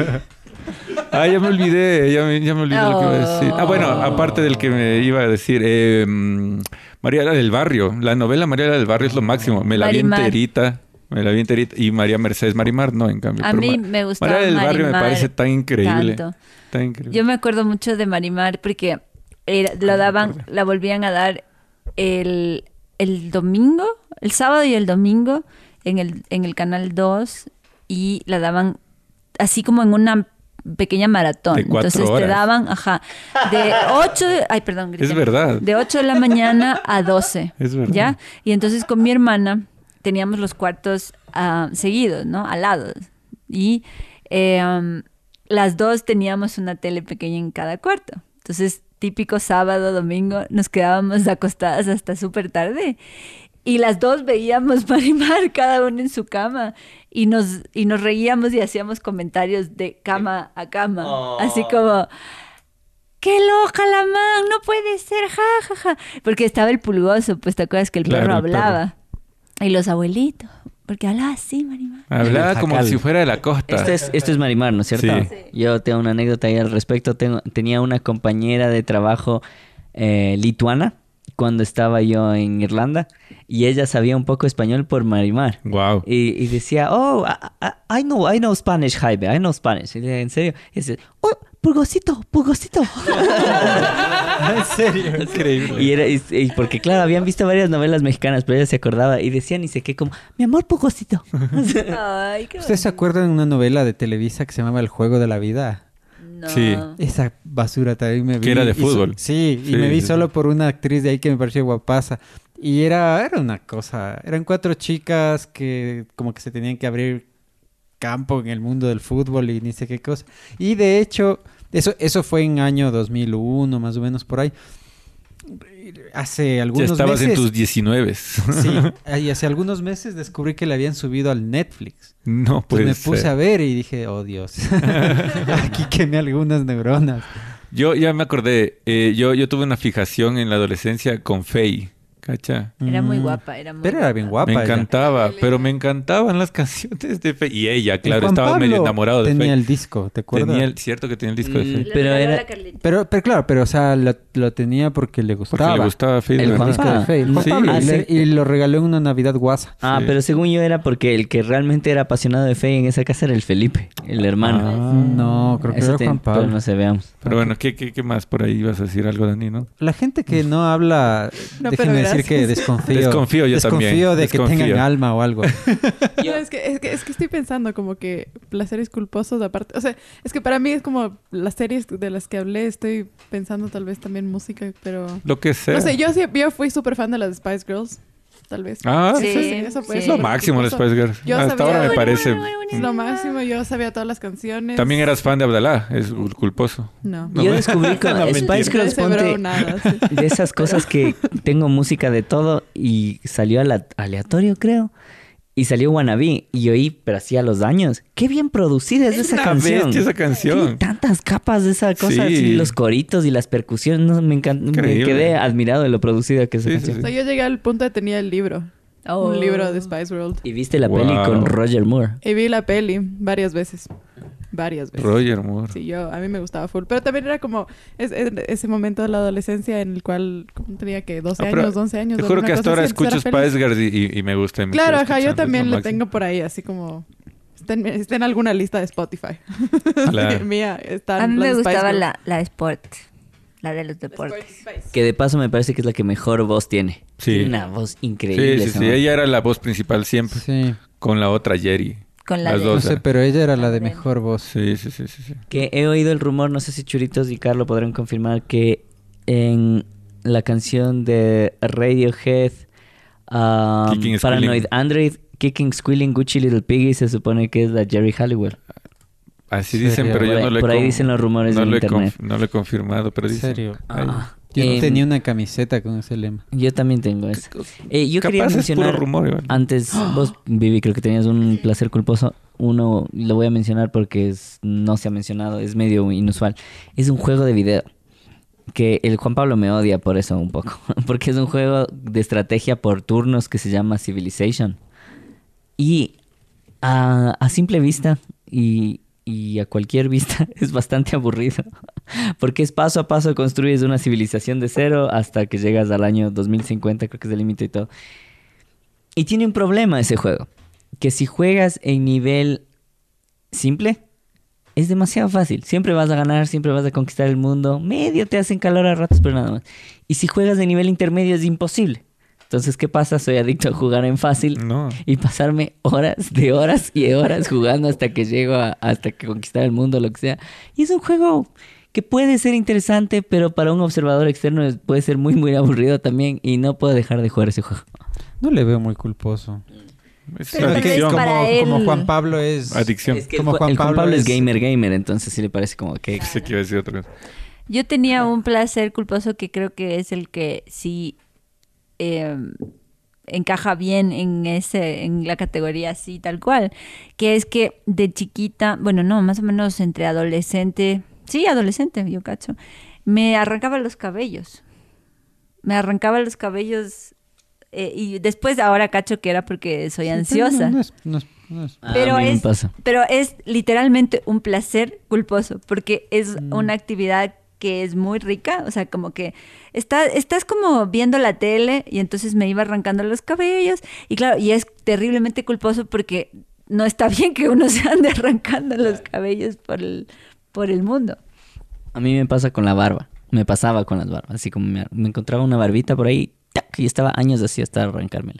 Ah, ya me olvidé, ya me, ya me olvidé lo que iba a decir. Ah, bueno, aparte del que me iba a decir, eh, mm, Mariela del Barrio. La novela Mariela del Barrio es lo máximo. Me la vi Marimar. enterita. Me la vi enterita. Y María Mercedes Marimar, no, en cambio. A pero mí Ma- me gustaba Mariela del Barrio me Marimar parece tan increíble. tanto. Tan increíble. Yo me acuerdo mucho de Marimar porque era- lo daban, la volvían a dar el, el domingo, el sábado y el domingo en el, en el canal dos y la daban así como en una pequeña maratón. De cuatro Entonces te horas. daban, ajá, de ocho, de- ay, perdón, grité. Es verdad. De ocho de la mañana a doce. Es verdad. ¿Ya? Y entonces con mi hermana teníamos los cuartos ah, seguidos, ¿no? Al lado. Y eh, um, las dos teníamos una tele pequeña en cada cuarto. Entonces, típico sábado, domingo, nos quedábamos acostadas hasta súper tarde. Y las dos veíamos Marimar, cada una en su cama. Y nos, y nos reíamos y hacíamos comentarios de cama a cama. Así como... ¡Qué loca la man! ¡No puede ser! ¡Ja, ja, ja! Porque estaba el pulgoso, pues te acuerdas que el Claro, perro el perro. hablaba. Y los abuelitos. Porque hablaba así, Marimar. Hablaba El como jacal. si fuera de la costa. Esto es, esto es Marimar, ¿no es cierto? Sí. Yo tengo una anécdota ahí al respecto. Tengo, tenía una compañera de trabajo eh, lituana cuando estaba yo en Irlanda y ella sabía un poco español por Marimar. Wow. Y, y decía, oh, I, I- I know, I know Spanish, Jaime, I know Spanish. Y decía, ¿en serio? Y dice, oh, pulgosito, pulgosito. ¿En serio? Increíble. Y era, y, y porque claro, habían visto varias novelas mexicanas, pero ella se acordaba y decía ni sé qué, como, mi amor, pulgosito. Ay, qué ¿Ustedes se acuerdan de una novela de Televisa que se llamaba El juego de la vida? No. Sí. Esa basura también me vi. Que era de y so- fútbol. sí, y Sí, me vi sí, solo sí. por una actriz de ahí que me pareció guapaza. Y era, era una cosa, eran cuatro chicas que como que se tenían que abrir campo en el mundo del fútbol y ni sé qué cosa. Y de hecho, eso, eso fue en año dos mil uno, más o menos por ahí. Hace Ya algunos estabas meses... en tus diecinueve. Sí, y hace algunos meses descubrí que le habían subido al Netflix. No Pues puede me puse ser. a ver y dije, oh Dios, aquí quemé algunas neuronas. Yo ya me acordé. eh, yo, yo tuve una fijación en la adolescencia con Faye. ¿Cacha? Era muy Mm. guapa, era muy Pero era bien guapa. Me ella. encantaba, pero me encantaban las canciones de Faye. Y ella, El claro, Juan estaba medio Pablo enamorado de tenía Faye. el disco, ¿te acuerdas? Tenía el, cierto que tenía el disco de Mm, Faye. Le Pero regaló era- la Carlita. Pero, pero claro, pero o sea, lo, lo tenía porque le Porque gustaba. le gustaba Faye. El de Juan verdad. Disco de Faye, el Juan Sí. Pablo, Ah, y, le- sí. y lo regaló en una Navidad guasa. Ah, Sí. pero según yo era porque el que realmente era apasionado de Faye en esa casa era el Felipe, el hermano. Ah. No, creo que Eso era te- Juan pero Pablo. no se veamos. Pero bueno, ¿qué, qué, ¿qué más por ahí ibas a decir algo, Dani, no? La gente que no habla, No, déjenme pero decirles decir que desconfío. Desconfío yo también. Desconfío de Desconfío. que tengan alma o algo. No, es que, es que es que estoy pensando como que placeres culposos aparte. O sea, es que para mí es como las series de las que hablé, estoy pensando tal vez también música, pero... Lo que sea. No sé, yo, sí- yo fui súper fan de las Spice Girls, tal vez. Ah, Sí, Eso eso fue sí. Es lo súper máximo los culposo. Spice Girls. Yo Hasta sabía- ahora me parece. Es lo máximo, yo sabía todas las canciones. También eras fan de Abdalá, es cul- culposo. No. No, Yo me- descubrí con No, Spice mentira. Girls, Ese bro, ponte, nada, sí. de esas cosas que tengo música de todo y salió ala- aleatorio, creo. Y salió Wannabe y oí, pero hacía los años. Qué bien producida es, Es esa una canción. bestia esa Tiene canción. tantas capas de esa cosa, Sí. así, los coritos y las percusiones. No, me, encan- me Increíble. quedé admirado de lo producida que es esa Sí, sí, canción. O sea, yo llegué al punto de tenía el libro. Oh. Un libro de Spice World. Y viste la Wow. peli con Roger Moore. Y vi la peli varias veces. Varias veces. Roger Moore. Sí, yo, a mí me gustaba full. Pero también era como es- es- ese momento de la adolescencia en el cual como tenía que doce No, pero años, once años. Te juro alguna que hasta cosa ahora así, entonces escucho era feliz. Spice Girls y, y- y me gusta. y me Claro, quedo ajá, yo escuchando, es también lo le máximo. tengo por ahí, así como... Está en, está en alguna lista de Spotify. Claro. Mía, están A mí me las Spice gustaba Girls. la, la Sport. La de los deportes. Que de paso me parece que es la que mejor voz tiene. Sí. Tiene una voz increíble. Sí, sí, esa sí. man. Ella era la voz principal siempre. Sí. Con la otra Jerry. Con la Las de... No dos. sé, pero ella era la de mejor voz. Sí, sí, sí, sí, sí. Que he oído el rumor, no sé si Churitos y Carlos podrán confirmar que en la canción de Radiohead, um, Kicking, Paranoid Squealing. Android, Kicking, Squealing, Gucci Little Piggy, se supone que es la Jerry Halliwell. Así ¿En dicen, serio? pero Por yo ahí- no lo he por ahí con- dicen los rumores no en lo he internet. conf- No lo he confirmado, pero ¿En dicen. serio? Ay, Ah, Yo em, tenía una camiseta con ese lema. Yo también tengo eso. Eh, yo Capaz quería es puro mencionar rumor, igual. antes, vos, Vivi, creo que tenías un placer culposo. Uno, lo voy a mencionar porque es- no se ha mencionado, es medio inusual. Es un juego de video. Que el Juan Pablo me odia por eso un poco. Porque es un juego de estrategia por turnos que se llama Civilization. Y a, a simple vista y, y a cualquier vista es bastante aburrido. Porque es paso a paso construyes una civilización de cero hasta que llegas al año dos mil cincuenta, creo que es el límite y todo. Y tiene un problema ese juego. Que si juegas en nivel simple, es demasiado fácil. Siempre vas a ganar, siempre vas a conquistar el mundo. Medio te hacen calor a ratos, pero nada más. Y si juegas de nivel intermedio es imposible. Entonces, ¿qué pasa? Soy adicto a jugar en fácil No. y pasarme horas de horas y de horas jugando hasta que llego a, hasta que conquistar el mundo, lo que sea. Y es un juego que puede ser interesante, pero para un observador externo es- puede ser muy, muy aburrido también y no puedo dejar de jugar ese juego. No le veo muy culposo. Es Pero tal vez adicción. para como, él- como Juan Pablo es... Adicción. Es que Como el, Ju- Juan el Juan Pablo Pablo es es- gamer, gamer, entonces sí le parece como que... Sé que iba a decir otra cosa. Yo tenía un placer culposo que creo que es el que sí eh, encaja bien en ese, en la categoría así tal cual, que es que de chiquita, bueno, no, más o menos entre adolescente, sí, adolescente, yo cacho, me arrancaba los cabellos. Me arrancaba los cabellos eh, y después ahora cacho que era porque soy Sí, pero ansiosa. No, no es, no es- no es- Ah, Pero a mí me es, pasa. pero es literalmente un placer culposo, porque es Mm. una actividad que es muy rica, o sea, como que está, estás como viendo la tele y entonces me iba arrancando los cabellos y claro, y es terriblemente culposo porque no está bien que uno se ande arrancando los cabellos por el, por el mundo. A mí me pasa con la barba. Me pasaba con las barbas. Así como me, me encontraba una barbita por ahí ¡tac! Y estaba años así hasta arrancármela.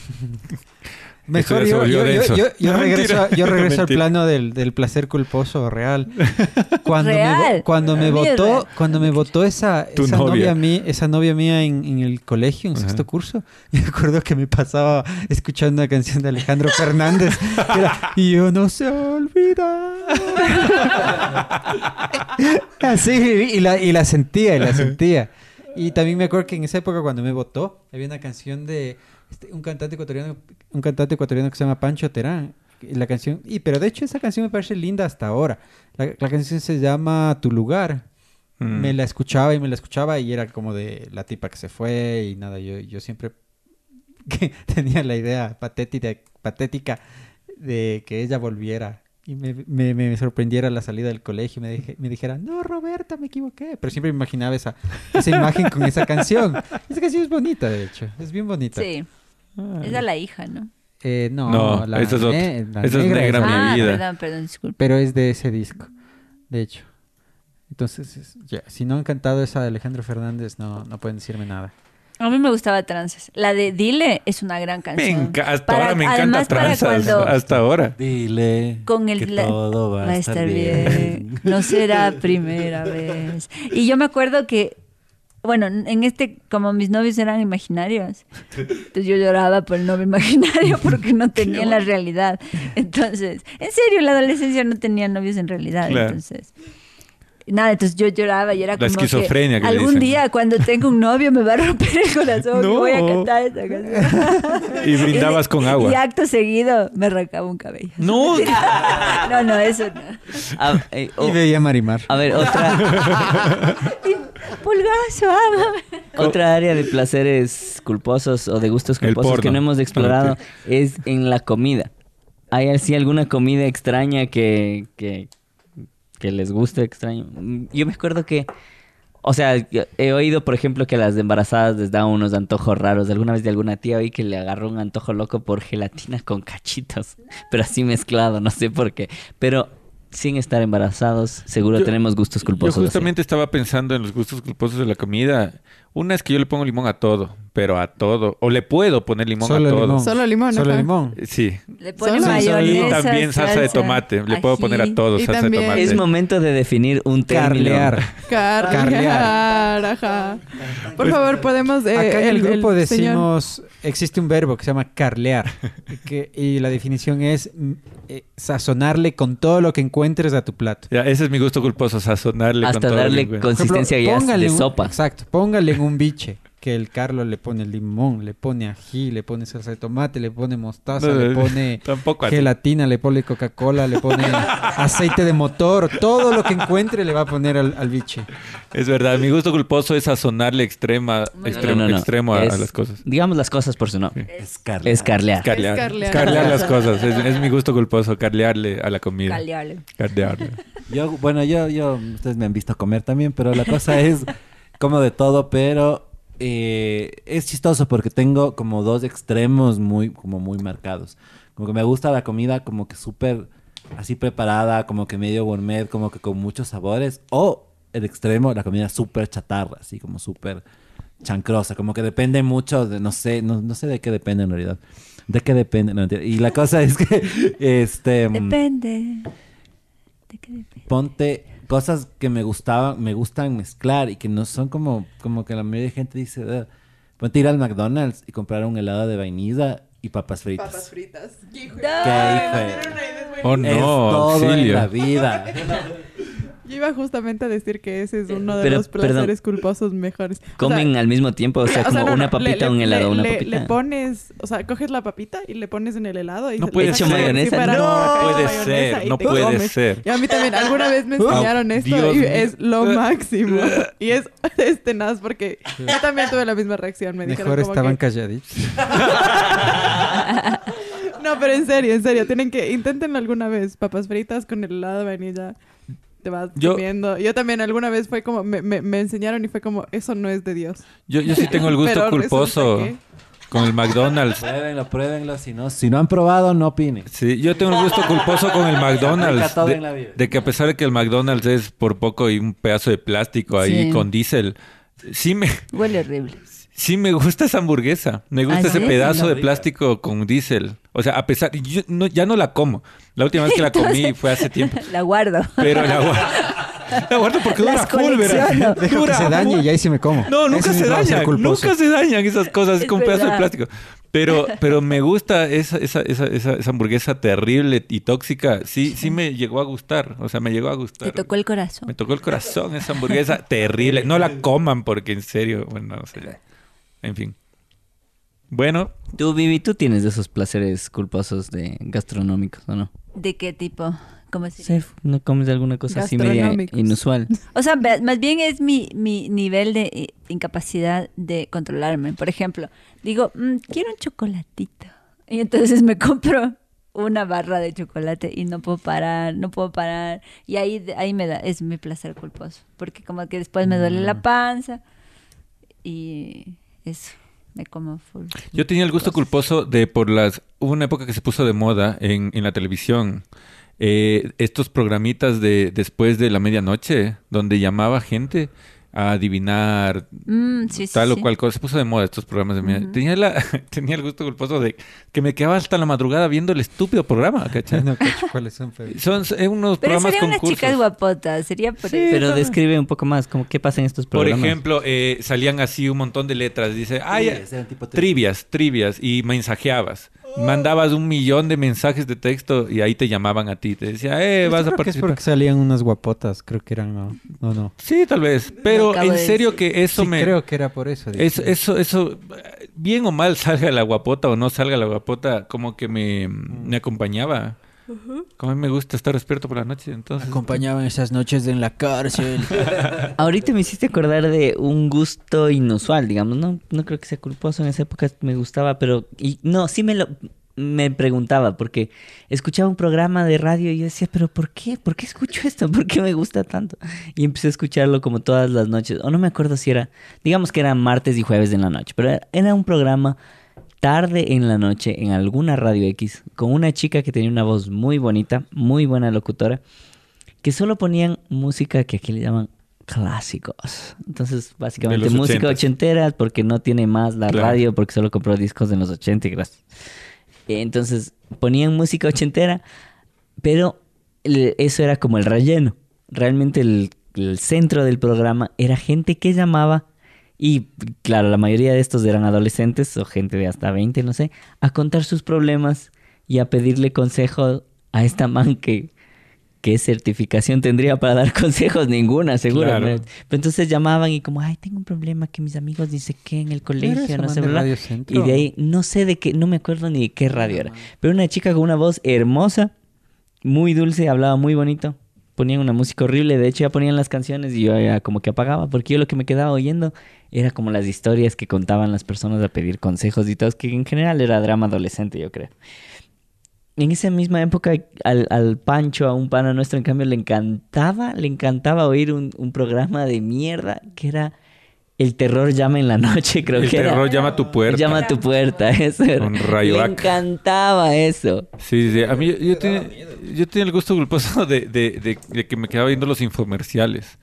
Mejor Eso ya se yo, volvió yo, yo, denso. yo, yo No, regreso, mentira. yo regreso al Mentira. plano del, del placer culposo real. Cuando me, Real. vo- cuando me A mí es votó, real. cuando me votó esa, Tu esa novia. novia mía, esa novia mía en, en el colegio, en Ajá. sexto curso, yo me acuerdo que me pasaba escuchando una canción de Alejandro Fernández que era Y yo no se olvida. Así, y la, y la sentía, y la sentía. Y también me acuerdo que en esa época cuando me votó, había una canción de este, un cantante ecuatoriano, un cantante ecuatoriano que se llama Pancho Terán. Y la canción, y pero de hecho esa canción me parece linda hasta ahora. La, la canción se llama Tu lugar. Mm. Me la escuchaba y me la escuchaba y era como de la tipa que se fue y nada, yo, yo siempre que tenía la idea patética, patética de que ella volviera y me, me, me sorprendiera a la salida del colegio y me, dije- me dijera, no, Roberta, me equivoqué. Pero siempre me imaginaba esa, esa imagen con esa canción. Esa canción es bonita, de hecho, es bien bonita. Sí, Ah, esa es la hija, ¿no? eh, no, No, la, esa es otra. ne- la Esa es Negra, mi Ah, vida. perdón, perdón, disculpe. pero es de ese disco, de hecho. Entonces, es- ya, si no han cantado esa de Alejandro Fernández, no, no pueden decirme nada. A mí me gustaba Tranzas. La de Dile es una gran Me canción. enca- hasta Para- ahora me encanta además, para Tranzas. cuando- Hasta ahora. Dile Con el que la- todo va, va a estar bien. No será primera vez. Y yo me acuerdo que, bueno, en este, como mis novios eran imaginarios, entonces yo lloraba por el novio imaginario porque no tenía la realidad. Entonces, en serio, en la adolescencia no tenía novios en realidad. Claro. Entonces, nada, entonces yo lloraba y era La como esquizofrenia que que le algún dicen. día cuando tenga un novio me va a romper el corazón No. y voy a cantar esta canción. Y brindabas con agua. Y acto seguido me arrancaba un cabello. No. No, no, eso no. A, eh, Y oh, veía Marimar. a ver, otra, Pulgazo, ámame. otra área de placeres culposos o de gustos El culposos que porno. no hemos explorado Ok. es en la comida. ¿Hay así alguna comida extraña que, que, que les guste extraño? Mm, Yo me acuerdo que, o sea, yo he oído, por ejemplo, que a las embarazadas les da unos antojos raros. Alguna vez de alguna tía oí que le agarró un antojo loco por gelatina con cachitos, pero así mezclado, no sé por qué. Pero sin estar embarazados, seguro Yo- tenemos gustos culposos. Yo así. justamente estaba pensando en los gustos culposos de la comida. Una es que yo le pongo limón a todo, pero a todo. O le puedo poner limón Solo a todo. limón. Solo limón, Solo ajá. limón. Eh, Sí. Le pone Solo- Y mayonesa, también salsa, de tomate. Le puedo poner a ají. todo Y salsa también- de tomate. Es momento de definir un término. Carlear. Carlear, ajá. Por favor, podemos... eh, Acá en el grupo señor- decimos, existe un verbo que se llama carlear, que, y la definición es mm, eh, sazonarle con todo lo que encuentres a tu plato. Ya, ese es mi gusto culposo, sazonarle con Hasta todo lo darle que- Por ejemplo, consistencia ya póngale de un- sopa. Exacto, póngale en un biche, que el Carlos le pone limón, le pone ají, le pone salsa de tomate, le pone mostaza, No, le no, pone tampoco así. gelatina, le pone Coca-Cola, le pone aceite de motor, todo lo que encuentre le va a poner al, al biche. Es verdad, mi gusto culposo es sazonarle extrema, extremo, No, no, no. extremo a, a Es- las cosas. Digamos las cosas por su nombre. Es carlear. Es carlear. Carlear. carlear. Carlear las cosas. Es, es mi gusto culposo, carlearle a la comida. Calearle. Carlearle. Yo, bueno, yo, yo, ustedes me han visto comer también, pero la cosa es como de todo, pero eh, es chistoso porque tengo como dos extremos muy, como muy marcados. Como que me gusta la comida como que súper así preparada, como que medio gourmet, como que con muchos sabores. O el extremo, la comida súper chatarra, así como súper chancrosa, como que depende mucho de, no sé, no, no sé de qué depende en realidad. ¿De qué depende? No, mentira. Y la cosa es que, este... mm, Depende. ¿De qué depende? ponte cosas que me gustaban, me gustan mezclar y que no son como, como que la mayoría de gente dice, "Ugh". Ponte ir al McDonald's y comprar un helado de vainilla y papas fritas. Papas fritas. ¡Qué hijo de- Qué hijo de- Oh Es no, todo en auxilio. la vida. Yo iba justamente a decir que ese es uno de Pero, los placeres perdón. culposos mejores. O sea, Comen al mismo tiempo, o sea, o como sea, no, una no, papita, le- un le- helado, una le, papita. Le pones, o sea, coges la papita y le pones en el helado y No se- puede le ser. sacas como si mayonesa, fuera no. una Puede mayonesa ser, y no te puede comes. ser. Y a mí también, alguna vez me enseñaron Oh, esto Dios y mío. es lo máximo. Y es, es tenaz porque yo también tuve la misma reacción. Me dijeron Mejor como estaban que- calladitos. No, pero en serio, en serio, tienen que, inténtenlo alguna vez, papas fritas con el helado de vainilla, te vas Yo- comiendo. Yo también alguna vez fue como, me, me, me enseñaron y fue como, eso no es de Dios. Yo, yo sí tengo el gusto Pero culposo resulta con el McDonald's. Pruébenlo, pruébenlo. Si no, si no han probado, no opinen. Sí, yo tengo el gusto culposo con el McDonald's. Aplica todo De, en la vida. de que a pesar de que el McDonald's es por poco y un pedazo de plástico ahí Sí. con diésel, sí me, Huele horrible. sí me gusta esa hamburguesa. Me gusta ¿Ah, ese sí? pedazo de Rica. plástico con diésel. O sea, a pesar... Yo no, ya no la como. La última vez que la comí fue hace tiempo. La guardo. Pero la guardo. La guardo porque dura Las full, ¿verdad? colecciono. Dejo que Dura se dañe full. y ahí sí me como. No, nunca Ese se es mi placer dañan. culposo. Nunca se dañan esas cosas. Es Es con un pedazo de verdad. plástico. Pero, pero me gusta esa, esa, esa, esa, esa hamburguesa terrible y tóxica. Sí, sí me llegó a gustar. O sea, me llegó a gustar. Te tocó el corazón. Me tocó el corazón esa hamburguesa terrible. No la coman porque en serio, bueno, no sé. En fin. Bueno, Tú, Vivi, tú tienes de esos placeres culposos de gastronómicos, ¿o no? ¿De qué tipo? ¿Cómo se Sí, ¿no comes alguna cosa así media Gastronómicos. inusual? O sea, ve- más bien es mi, mi nivel de eh, incapacidad de controlarme. Por ejemplo, digo, "Mm, quiero un chocolatito. Y entonces me compro una barra de chocolate y no puedo parar, no puedo parar. Y ahí, ahí me da, es mi placer culposo. Porque como que después me duele la panza y eso, me como full. yo tenía el gusto culposo de por las... Hubo una época que se puso de moda en, en la televisión. Eh, estos programitas de después de la medianoche, donde llamaba gente a adivinar Mm, sí, sí, tal o sí. cual cosa. Se puso de moda estos programas de mierda. Ujú. Tenía, la, tenía el gusto culposo de que me quedaba hasta la madrugada viendo el estúpido programa, ¿cachai? No cacho cuáles son, pero... Son eh, unos Pero programas serían unas concursos. chicas guapotas, sería por Sí, eso. Pero no. describe un poco más, como qué pasa en estos Por programas. ejemplo, eh, salían así un montón de letras. Dice, ay, Trivias, eran tipo tri- trivias, trivias. Y mensajeabas. Mandabas un millón de mensajes de texto y ahí te llamaban a ti. Te decía, eh, Yo vas a creo que es participar. porque salían unas guapotas, creo que eran, no, no, no. Sí, tal vez. Pero acabo en de serio decir. que eso Sí, me... creo que era por eso. dije. Eso, eso, eso, bien o mal salga la guapota o no salga la guapota, como que me, me acompañaba. Como a mí me gusta estar despierto por la noche, entonces... Acompañaban esas noches en la cárcel. Ahorita me hiciste acordar de un gusto inusual, digamos. No, no creo que sea culposo. En esa época me gustaba, pero... Y, no, sí me lo... Me preguntaba, porque escuchaba un programa de radio y yo decía, ¿pero por qué? ¿Por qué escucho esto? ¿Por qué me gusta tanto? Y empecé a escucharlo como todas las noches. O no me acuerdo si era... Digamos que era martes y jueves en la noche. Pero era- era un programa tarde en la noche en alguna radio X con una chica que tenía una voz muy bonita, muy buena locutora, que solo ponían música que aquí le llaman clásicos. Entonces, básicamente De los música ochentas. ochentera porque no tiene más la Claro. radio, porque solo compró discos en los ochenta y gracias. Entonces, ponían música ochentera, pero el- eso era como el relleno. Realmente el, el centro del programa era gente que llamaba y, claro, la mayoría de estos eran adolescentes o gente de hasta veinte, no sé, a contar sus problemas y a pedirle consejo a esta man que... ¿Qué certificación tendría para dar consejos? Ninguna, seguro. Claro. Pero entonces llamaban y como, ay, tengo un problema que mis amigos dicen que en el colegio, esa no man sé, de bla, bla". Radio Centro? Y de ahí, no sé de qué, no me acuerdo ni de qué radio era. Pero una chica con una voz hermosa, muy dulce, hablaba muy bonito. Ponían una música horrible, de hecho ya ponían las canciones y yo ya como que apagaba, porque yo lo que me quedaba oyendo era como las historias que contaban las personas a pedir consejos y todo, que en general era drama adolescente, yo creo. En esa misma época al, al Pancho, a un pana nuestro, en cambio, le encantaba, le encantaba oír un, un programa de mierda que era El terror llama en la noche, creo El que era. terror llama a tu puerta. Llama a tu puerta, eso era. Con Rayo Le Ac. encantaba eso. Sí, sí. A mí, yo, yo tenía, yo tenía el gusto culposo de, de, de, de que me quedaba viendo los infomerciales.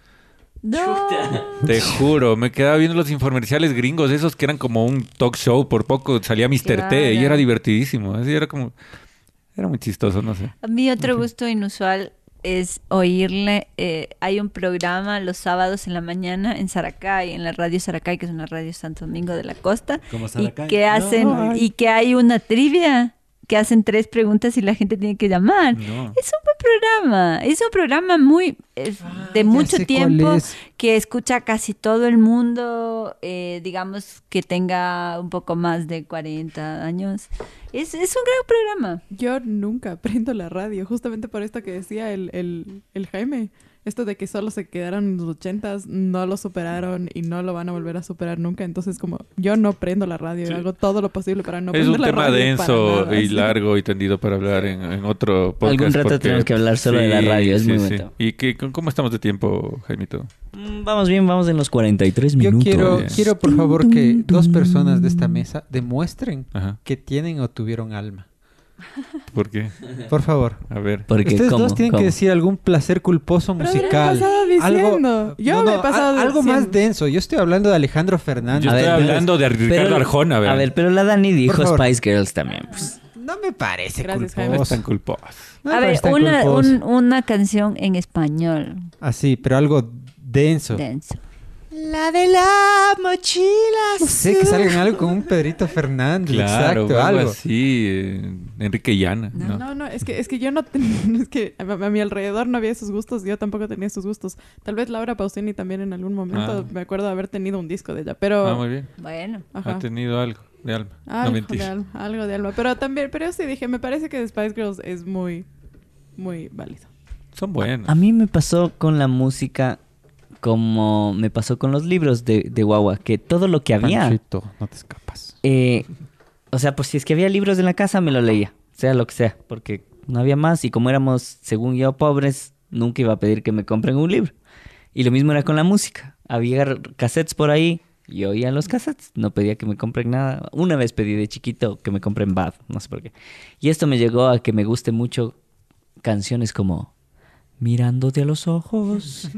No. Te juro, me quedaba viendo los infomerciales gringos, esos que eran como un talk show, por poco salía mister T y Claro. era divertidísimo. Así era como... Era muy chistoso, no sé. A mí otro gusto inusual es oírle, eh, hay un programa los sábados en la mañana en Saracay, en la radio Saracay, que es una radio Santo Domingo de la Costa, Como y Saracay. que hacen, No. y que hay una trivia, que hacen tres preguntas y la gente tiene que llamar. No. Es un buen programa, es un programa muy eh, de ya mucho sé cuál tiempo es. que escucha casi todo el mundo, eh, digamos que tenga un poco más de cuarenta años. Es, es un gran programa. Yo nunca prendo la radio, justamente por esto que decía el, el, el Jaime. Esto de que solo se quedaron en los ochentas, no lo superaron y no lo van a volver a superar nunca. Entonces, como yo no prendo la radio, Sí. hago todo lo posible para no Es prender un la tema radio denso para nada, y sí. largo y tendido para hablar en, en otro podcast. Algún rato porque- tenemos que hablar solo de la radio, es muy bueno. ¿Y qué, cómo estamos de tiempo, Jaimito? Mm, Vamos bien, vamos en los cuarenta y tres Yo minutos. quiero, Bien. quiero por favor que dos personas de esta mesa demuestren Ajá. que tienen o tuvieron alma. ¿Por qué? Por favor. A ver. Porque, Ustedes ¿cómo? dos tienen ¿Cómo? que decir algún placer culposo Pero me he musical. pasado diciendo. Yo me he pasado a- algo diciendo. más denso. Yo estoy hablando de Alejandro Fernández. Yo A estoy ver, pero- hablando de Ricardo Pero- Arjona, A ver, pero la Dani dijo Por favor. Spice Girls también. Pues. No me parece Gracias, No culposo. es tan culposo. No me A ver, parece tan una, culposo. un- una canción en español. Así, pero algo denso. Denso. La de la mochila. No sé, que salgan algo con un Pedrito Fernández. Claro, exacto, algo algo. así. eh, Enrique Llana. No, ¿no? no, no, es que, es que yo no ten- es que a, a mi alrededor no había esos gustos, yo tampoco tenía esos gustos. Tal vez Laura Pausini también en algún momento, Ah. me acuerdo de haber tenido un disco de ella, pero... Ah, muy bien. Bueno. Ajá. Ha tenido algo de alma. Algo, no de mentira. alma, algo de alma. Pero también, pero yo sí dije, me parece que Spice Girls es muy, muy válido. Son buenos. A mí me pasó con la música como me pasó con los libros de, de Guagua, que todo lo que había, Panchito, no te escapas. eh, o sea, pues si es que había libros en la casa, me lo leía, sea lo que sea, porque no había más y como éramos, según yo, pobres, nunca iba a pedir que me compren un libro. Y lo mismo era con la música. Había r- cassettes por ahí, yo oía los cassettes, no pedía que me compren nada. Una vez pedí de chiquito que me compren Bad, no sé por qué. Y esto me llegó a que me guste mucho canciones como Mirándote a los ojos,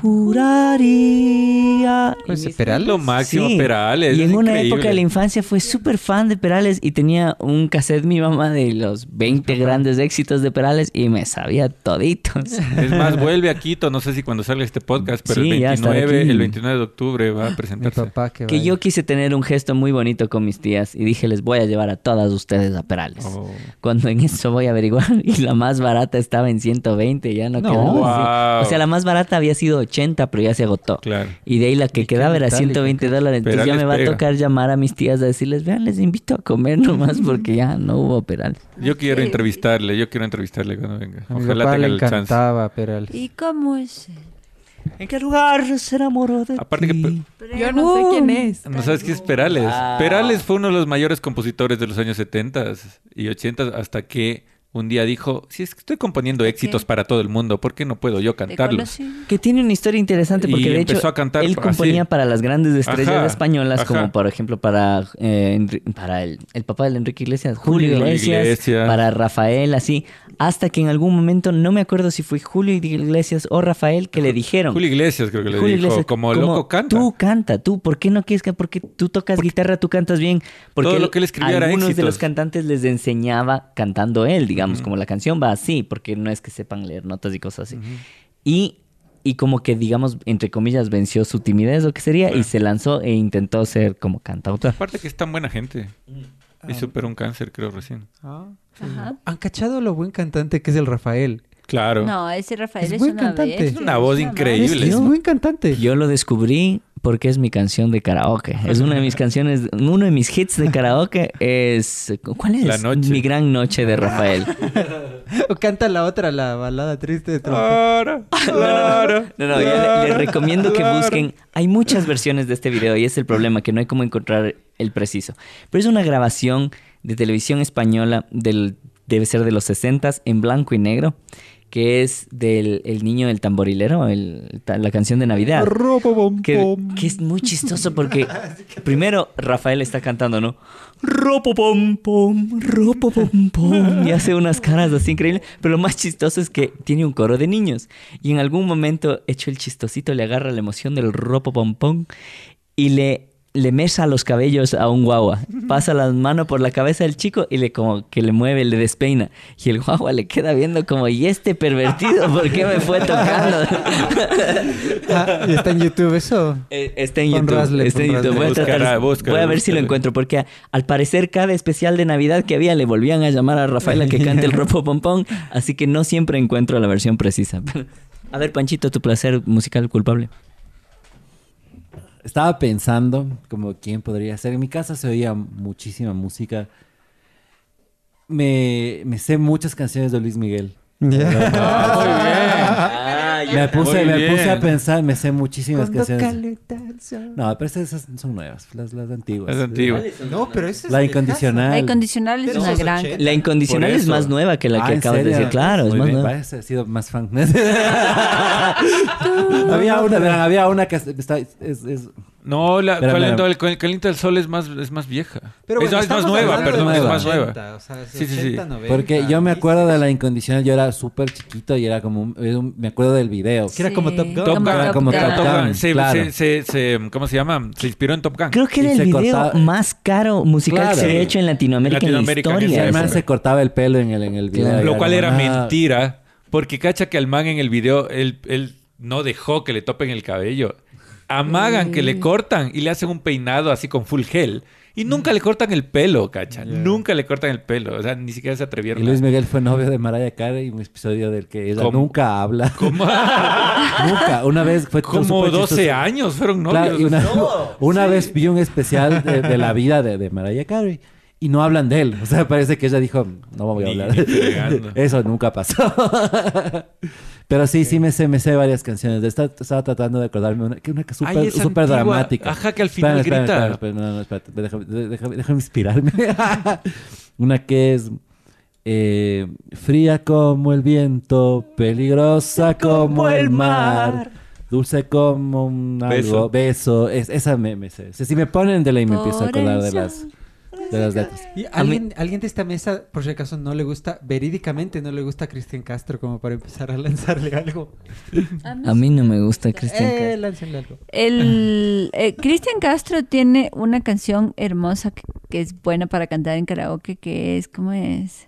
juraría. ¿Cuál es Y ese mis- Perales? Lo máximo, Sí. Perales. Y es en una increíble. época de la infancia fue súper fan de Perales y tenía un cassette mi mamá de los veinte grandes éxitos de Perales y me sabía toditos. Es más, vuelve a Quito, no sé si cuando salga este podcast, pero Sí, el ya estará veintinueve, aquí. el veintinueve de octubre va a Mi presentarse. papá que, Que vaya. yo quise tener un gesto muy bonito con mis tías y dije, les voy a llevar a todas ustedes a Perales. Oh. Cuando en eso voy a averiguar y la más barata estaba en ciento veinte, ya no, No. quedó así. Wow. O sea, la más barata había sido ochenta, pero ya se agotó. Claro. Y de ahí la que ¿Y qué quedaba era metálica? ciento veinte dólares. Entonces ya Perales me va pega. a tocar llamar a mis tías a decirles, vean, les invito a comer nomás porque ya no hubo Perales. Yo quiero entrevistarle, yo quiero entrevistarle cuando venga. A mi Ojalá papá tenga le el chance. encantaba Perales. ¿Y cómo es? ¿En qué lugar se enamoró de Aparte que ti? Yo no sé quién es. No sabes qué es Perales. Wow. Perales fue uno de los mayores compositores de los años setenta y ochenta hasta que un día dijo, si es que estoy componiendo éxitos para todo el mundo, ¿por qué no puedo yo ¿Te cantarlos? conocí? Que tiene una historia interesante porque Y de empezó hecho a cantar él así. componía para las grandes estrellas Ajá, españolas, ajá. como por ejemplo para, eh, Enri- para el, el papá del Enrique Iglesias, Julio, Julio Iglesias, Iglesias. para Rafael, así, hasta que en algún momento, no me acuerdo si fue Julio Iglesias o Rafael, que le dijeron... Julio Iglesias creo que le Julio dijo, Iglesias, como, loco canta. Tú canta, tú, ¿por qué no quieres que? Porque tú tocas guitarra, tú cantas bien. Porque todo lo que él escribía era algunos de éxitos. los cantantes les enseñaba cantando él, digamos, como la canción va así, porque no es que sepan leer notas y cosas así. Y, y como que, digamos, entre comillas, venció su timidez, o que sería, y Claro. se lanzó e intentó ser como cantautor. Aparte que es tan buena gente. Y superó un cáncer, creo, recién. Ah, sí. Ajá. ¿Han cachado lo buen cantante que es el Rafael? Claro. No, ese Rafael Es es, buen una cantante. bestia, Es una voz es increíble. Es, es buen cantante. Yo lo descubrí porque es mi canción de karaoke. Es una de mis canciones, uno de mis hits de karaoke es... ¿Cuál es? La noche. Mi gran noche de Rafael. O canta la otra, la balada triste de Trompa. Claro, claro. No, no, yo le, le recomiendo que busquen. Hay muchas versiones de este video y es el problema, que no hay cómo encontrar el preciso. Pero es una grabación de televisión española, del, debe ser de los sesentas, en blanco y negro, que es del el niño del tamborilero, el- la canción de Navidad. Que, que es muy chistoso porque primero Rafael está cantando, ¿no? Ropo pom pom, ropo pom pom, y hace unas caras así increíbles, pero lo más chistoso es que tiene un coro de niños y en algún momento, hecho el chistosito, le agarra la emoción del ropo pom pom y le le mesa los cabellos a un guagua, pasa las manos por la cabeza del chico y le como que le mueve, le despeina y el guagua le queda viendo como, y este pervertido, ¿por qué me fue tocando? Ah, ¿y está en YouTube eso? Eh, Está en Pon YouTube. Rasle, está en pon YouTube. Voy a, Rasle. tratar- Búscala, búscala, voy a ver si lo búscala. encuentro, porque a- al parecer cada especial de Navidad que había le volvían a llamar a Rafael a que cante el ropo pompón, así que no siempre encuentro la versión precisa. A ver, Panchito, tu placer musical culpable. Estaba pensando como quién podría ser. En mi casa se oía muchísima música. Me, me sé muchas canciones de Luis Miguel. Ah, muy bien. Me puse, Muy me bien. puse a pensar, me sé muchísimas Cuando canciones. caleta el sol. No, pero esas, esas son nuevas, las, las antiguas. Es antigua. No, pero ese es La de incondicional. La incondicional es Pero una esos gran... ochenta. La incondicional Por es eso. más nueva que la Ah, que ¿en acabas de serio? decir. Claro, es Muy más bien, nueva. parece, he sido más fan. había una, verán, había una que está, es, es- No, la Espera, cual- espera. no, el Cual- Calienta el Sol es más, es más vieja. Pero es, bueno, es más estamos nueva, hablando perdón, de es nueva. más nueva. ochenta, o sea, Sí, sí, sí. ochenta, noventa, porque yo me acuerdo de la incondicional, yo era súper chiquito y era como, un- era un- me acuerdo del video. Que era como Top Gun. Top como Gun, Top como Gun. Top Top Gun. Gun. Se, claro. se, se, se- ¿cómo se llama? Se inspiró en Top Gun. Creo que Y era el se video cortaba- más caro musical Claro. que se había hecho en Latinoamérica, Latinoamérica, en la en Y esa el historia. man época. se cortaba el pelo en el, en el video. Claro. y Lo era cual como, era ah, mentira, porque cacha que al man en el video, él, él no dejó que le topen el cabello. Amagan que le cortan y le hacen un peinado así con full gel. Y nunca le cortan el pelo, cacha. Nunca le cortan el pelo. O sea, ni siquiera se atrevieron. Y Luis a- Miguel fue novio de Mariah Carey y un episodio del que ella ¿Cómo? nunca habla. Como, Nunca. Una vez fue como súper doce chistoso. años fueron novios. Claro, y una, una vez vi un especial de, de la vida de, de Mariah Carey y no hablan de él. O sea, parece que ella dijo, no voy a Ni- hablar. ni fregando. Eso nunca pasó. Pero sí, sí me sé, me sé varias canciones. Estaba, estaba tratando de acordarme una que una que súper Ay, es súper antigua. dramática. Ajá, que al final Espérame, espérame, grita. espérame, espérame, no, no, espérate, déjame, déjame- déjame inspirarme. Una que es eh, fría como el viento, peligrosa como el mar, dulce como un algo, Beso. beso. Es, esa me, me sé. O sea, si me ponen de ley me empiezo a Por acordar de eso. las... de las letras. ¿Y alguien, alguien de esta mesa, por si acaso, no le gusta, verídicamente no le gusta a Cristian Castro como para empezar a lanzarle algo? A mí no me gusta Cristian Eh, Castro. láncenle algo. El eh, Cristian Castro tiene una canción hermosa que, que es buena para cantar en karaoke, que es, ¿cómo es?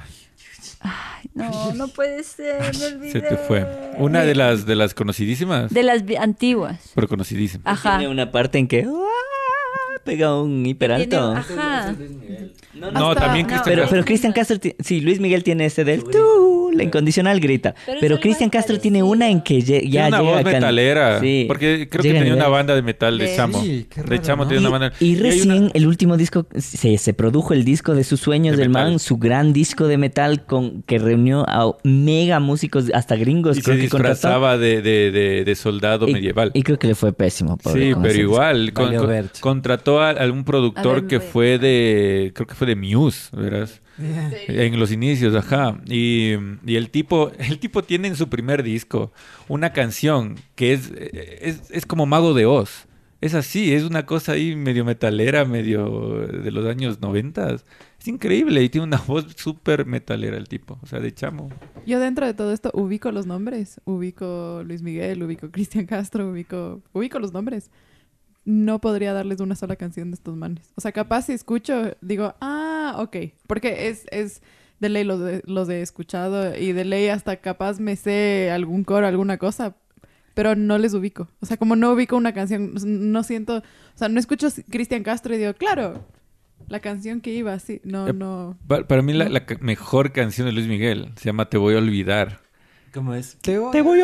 Ay, no, no puede ser, me olvidé. Se te fue. Una de las, de las conocidísimas. De las vi- antiguas. Pero conocidísimas. Ajá. Tiene una parte en que ¡ah! Pega un hiper Tiene- alto. Ajá. No, No, Hasta- también no, Cristian Pero, Castro. pero Cristian Castro, ti- sí, Luis Miguel tiene ese del tú, la incondicional grita. Pero Pero, es algo Cristian Castro parecido. tiene una en que lle- ya Tiene una llega voz a can- metalera. Sí, Porque creo que llega a tenía una nivel- banda de metal de De- Chamo. Sí, qué de raro, Chamo ¿no? tiene una Y, banda. y hay recién una- el último disco, se, se produjo el disco de sus sueños De del metal. man, su gran disco de metal con que reunió a mega músicos, hasta gringos, y creo se que contrató. disfrazaba de, de, de, de soldado Y- medieval. Y creo que le fue pésimo. pobre, Sí, con pero ese disco. igual. con- Valió con- verch. contrató a algún productor A ver, que ve. fue de. Creo que fue de Muse, ¿verás? En los inicios, ajá. Y, y el tipo, el tipo tiene en su primer disco una canción que es, es, es como Mago de Oz. Es así, es una cosa ahí medio metalera, medio de los años noventas. Es increíble y tiene una voz súper metalera el tipo, o sea, de Chamo. Yo dentro de todo esto ubico los nombres. Ubico Luis Miguel, ubico Cristian Castro, ubico, ubico los nombres. No podría darles una sola canción de estos manes. O sea, capaz si escucho, digo, ah, ok. Porque es, es de ley los, de, los he escuchado y de ley hasta capaz me sé algún coro, alguna cosa, pero no les ubico. O sea, como no ubico una canción, no siento, o sea, no escucho Cristian Castro y digo, claro, la canción que iba así, no, Eh, no. Pa- Para mí la, la ca- mejor canción de Luis Miguel se llama Te voy a olvidar. ¿Cómo es? Te voy- Te voy a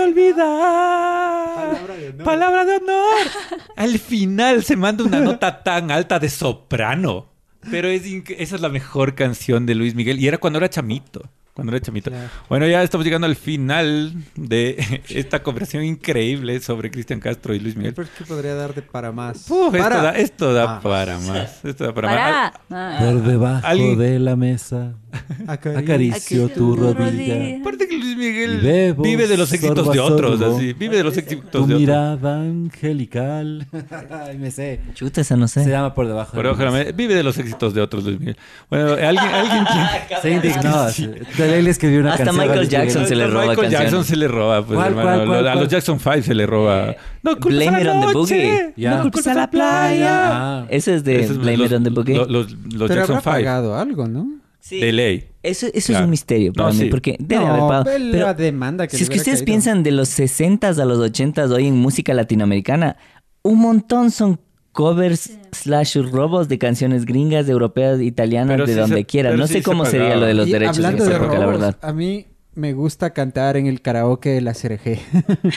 olvidar. Palabra de honor. Palabra de honor. Al final se manda una nota tan alta de soprano. Pero es inc- esa es la mejor canción de Luis Miguel. Y era cuando era chamito. Cuando era chamito. Claro. Bueno, ya estamos llegando al final de esta conversación increíble sobre Cristian Castro y Luis Miguel. Pero es que podría dar de para más. Uf, esto Para. da, esto da Ah. para más. Esto da para, Para. más. Ah. Por debajo alguien- de la mesa Acaricio. acaricio tu tu rodilla. rodilla. Aparte que Luis Miguel Y bebo, vive de los éxitos sorbo a de otros. sorbo. Así. Vive de los éxitos Tu de otros. mirada angelical. Ay, me sé. Chuta, esa no Se sé. llama Por debajo Por de la debajo de la mesa. mesa. Vive de los éxitos de otros, Luis Miguel. Bueno, alguien, alguien quien... Se indignó. así. De ley le escribió una Hasta canción. a Michael Luis Miguel. Jackson se le roba Michael canciones. Jackson se le roba, pues, ¿Cuál, hermano. cuál, cuál, Lo- a cuál? los Jackson Five se le roba. No culpes Blame a it la on the noche. boogie. Ya. No culpes a la playa. Ah. Ese es de Esos Blame los, It on the Boogie. Los, los, los Pero Jackson habrá Five. pagado algo, ¿no? Sí. De ley. Eso, eso Claro. es un misterio para No, mí, sí. porque debe No, haber pagado. ve la Pero demanda que si le es que hubiera ustedes caído. piensan de los sesentas a los ochentas hoy en música latinoamericana, un montón son covers slash robos de canciones gringas, europeas, italianas, Pero de sí donde se- quiera. pero No sí sé se cómo sería pagaba. lo de los Y derechos en hablando esa de época, la robos, verdad. a mí me gusta cantar en el karaoke de la C R G.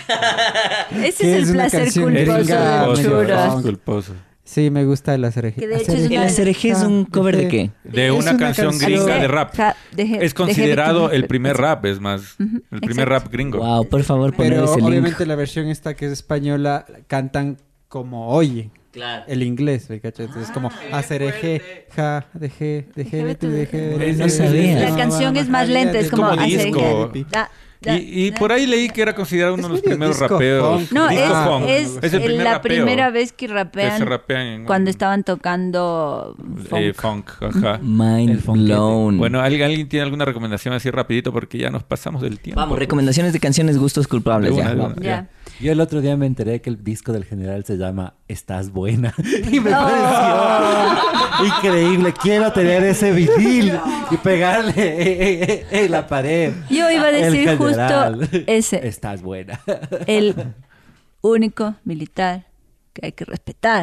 Ese Que es es el una placer canción culposo gringa de medio Chura. funk. Es culposo. Sí, me gusta la C R G. Que de hecho es ¿El una- A C R G es un cover de qué? De Es una, una canción canción- gringa de rap. Ja- de He- Es de considerado Heavy to- el primer rap, es más. Ujú, El primer exacto. rap gringo. Wow, por favor, poner Pero ese link. obviamente la versión esta que es española cantan como oye. Claro. El inglés, ¿me cachas? Entonces es como A C R G, ja, de G, de G, de tu, de G. Es- No es- sabía. La canción es más lenta, es Es como como hacer disco. que- da- da- Y, y por ahí leí que era considerado uno de los Es medio primeros disco rapeos. funk. No, Disco es, funk. es, Es el primer la rapeo primera vez que que rapean se rapean en cuando estaban tocando funk. eh, funk. Ajá. Mind El funkete. blown. Bueno, ¿alguien, ¿alguien tiene alguna recomendación así rapidito? Porque ya nos pasamos del tiempo. Vamos, recomendaciones de canciones, gustos culpables. De ya, una, de vamos. una. Ya. Yo el otro día me enteré que el disco del general se llama Estás Buena. Y me Oh. pareció increíble. Quiero tener ese vinil y pegarle eh, eh, en la pared. Yo iba a El decir justo general. ese. Estás buena. El único militar que hay que respetar.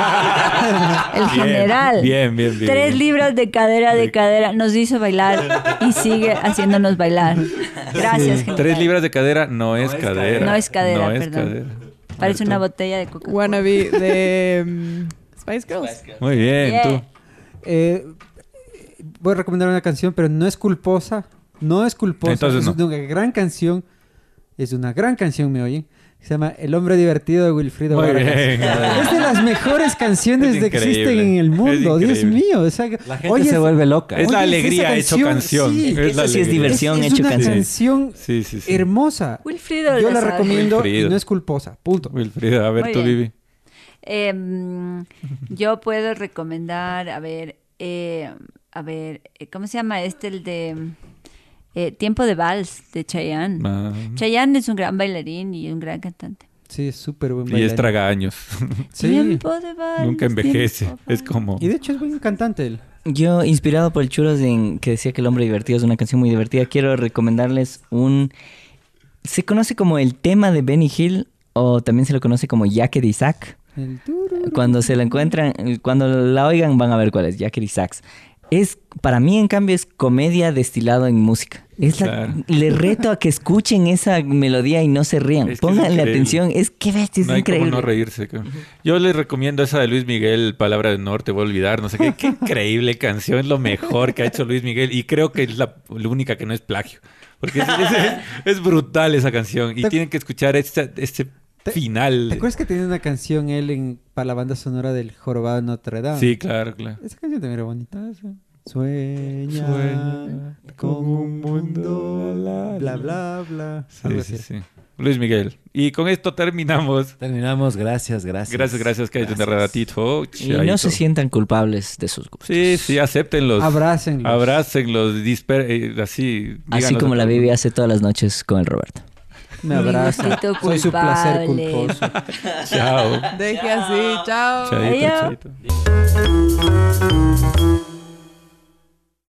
El Bien, general. bien, bien, bien, Tres bien. libras de cadera de cadera. Nos hizo bailar y sigue haciéndonos bailar. Gracias, general. Tres libras de cadera no es cadera. No es cadera, No es perdón. cadera. Parece una Alberto. botella de coca. Wannabe de mm, Spice Girls. Muy bien, Yeah. tú. Eh, voy a recomendar una canción, pero no es culposa. No es culposa. Entonces es no. una gran canción. Es una gran canción, ¿me oyen? Se llama El hombre divertido de Wilfrido Muy Vargas. bien. Es de las mejores canciones Es que existen increíble. en el mundo. Es Dios increíble. mío. O sea, La gente oyes- se vuelve loca. Es la oyes alegría esa hecho canción. sí, Es la eso sí es alegría. diversión. es, es hecho una canción. canción Sí, sí, sí. hermosa. Wilfrido Yo la la sabe. recomiendo Wilfrido. y no es culposa. Punto. Wilfrida, a ver Muy tú, bien. Vivi. Em, yo puedo recomendar, a ver, eh, a ver, eh, ¿cómo se llama este? El de eh, Tiempo de Vals, de Chayanne. Ah. Chayanne es un gran bailarín y un gran cantante. Sí, es súper buen Y bailarín. es traga años. Sí. Tiempo de Vals. Nunca envejece. tiempo Es vals. como... Y de hecho es buen cantante él. Yo, inspirado por el Churros en que decía que El Hombre Divertido es una canción muy divertida, quiero recomendarles un... Se conoce como el tema de Benny Hill o también se lo conoce como Yakety Sax. El tururú. Cuando se la encuentran, cuando la oigan van a ver cuál es, Yakety Sax. Es, para mí en cambio es comedia destilado en música. Es la- Claro. Les reto a que escuchen esa melodía y no se rían. Es que es Pónganle increíble. atención, es que bestia, es No hay increíble. como no reírse. creo. Yo les recomiendo esa de Luis Miguel, Palabra del Norte, voy a olvidar, no sé qué. Qué increíble canción, es lo mejor que ha hecho Luis Miguel. Y creo que es la, la única que no es plagio. Porque es, es- es brutal esa canción. Y Te- tienen que escuchar este, este Te- final. ¿Te acuerdas que tenía una canción él en, para la banda sonora del Jorobado de Notre Dame? Sí, claro, claro. Esa canción también era bonita. Sueña, Sueña con un mundo, bla, bla, bla. Sí, Algo sí, así. sí. Luis Miguel. Y con esto terminamos. Terminamos. Gracias, gracias. Gracias, gracias que hayan Gracias. ratito. Y no se sientan culpables de sus gustos. Sí, sí, acéptenlos. Abrácenlos. Abrácenlos, disper eh, así. Así díganos como a la todos. Bibi hace todas las noches con el Roberto. Me abraza. Mi gustito Soy su placer culpable. culposo. Chao. Deje así, chao. Chaito, Adiós. chaito.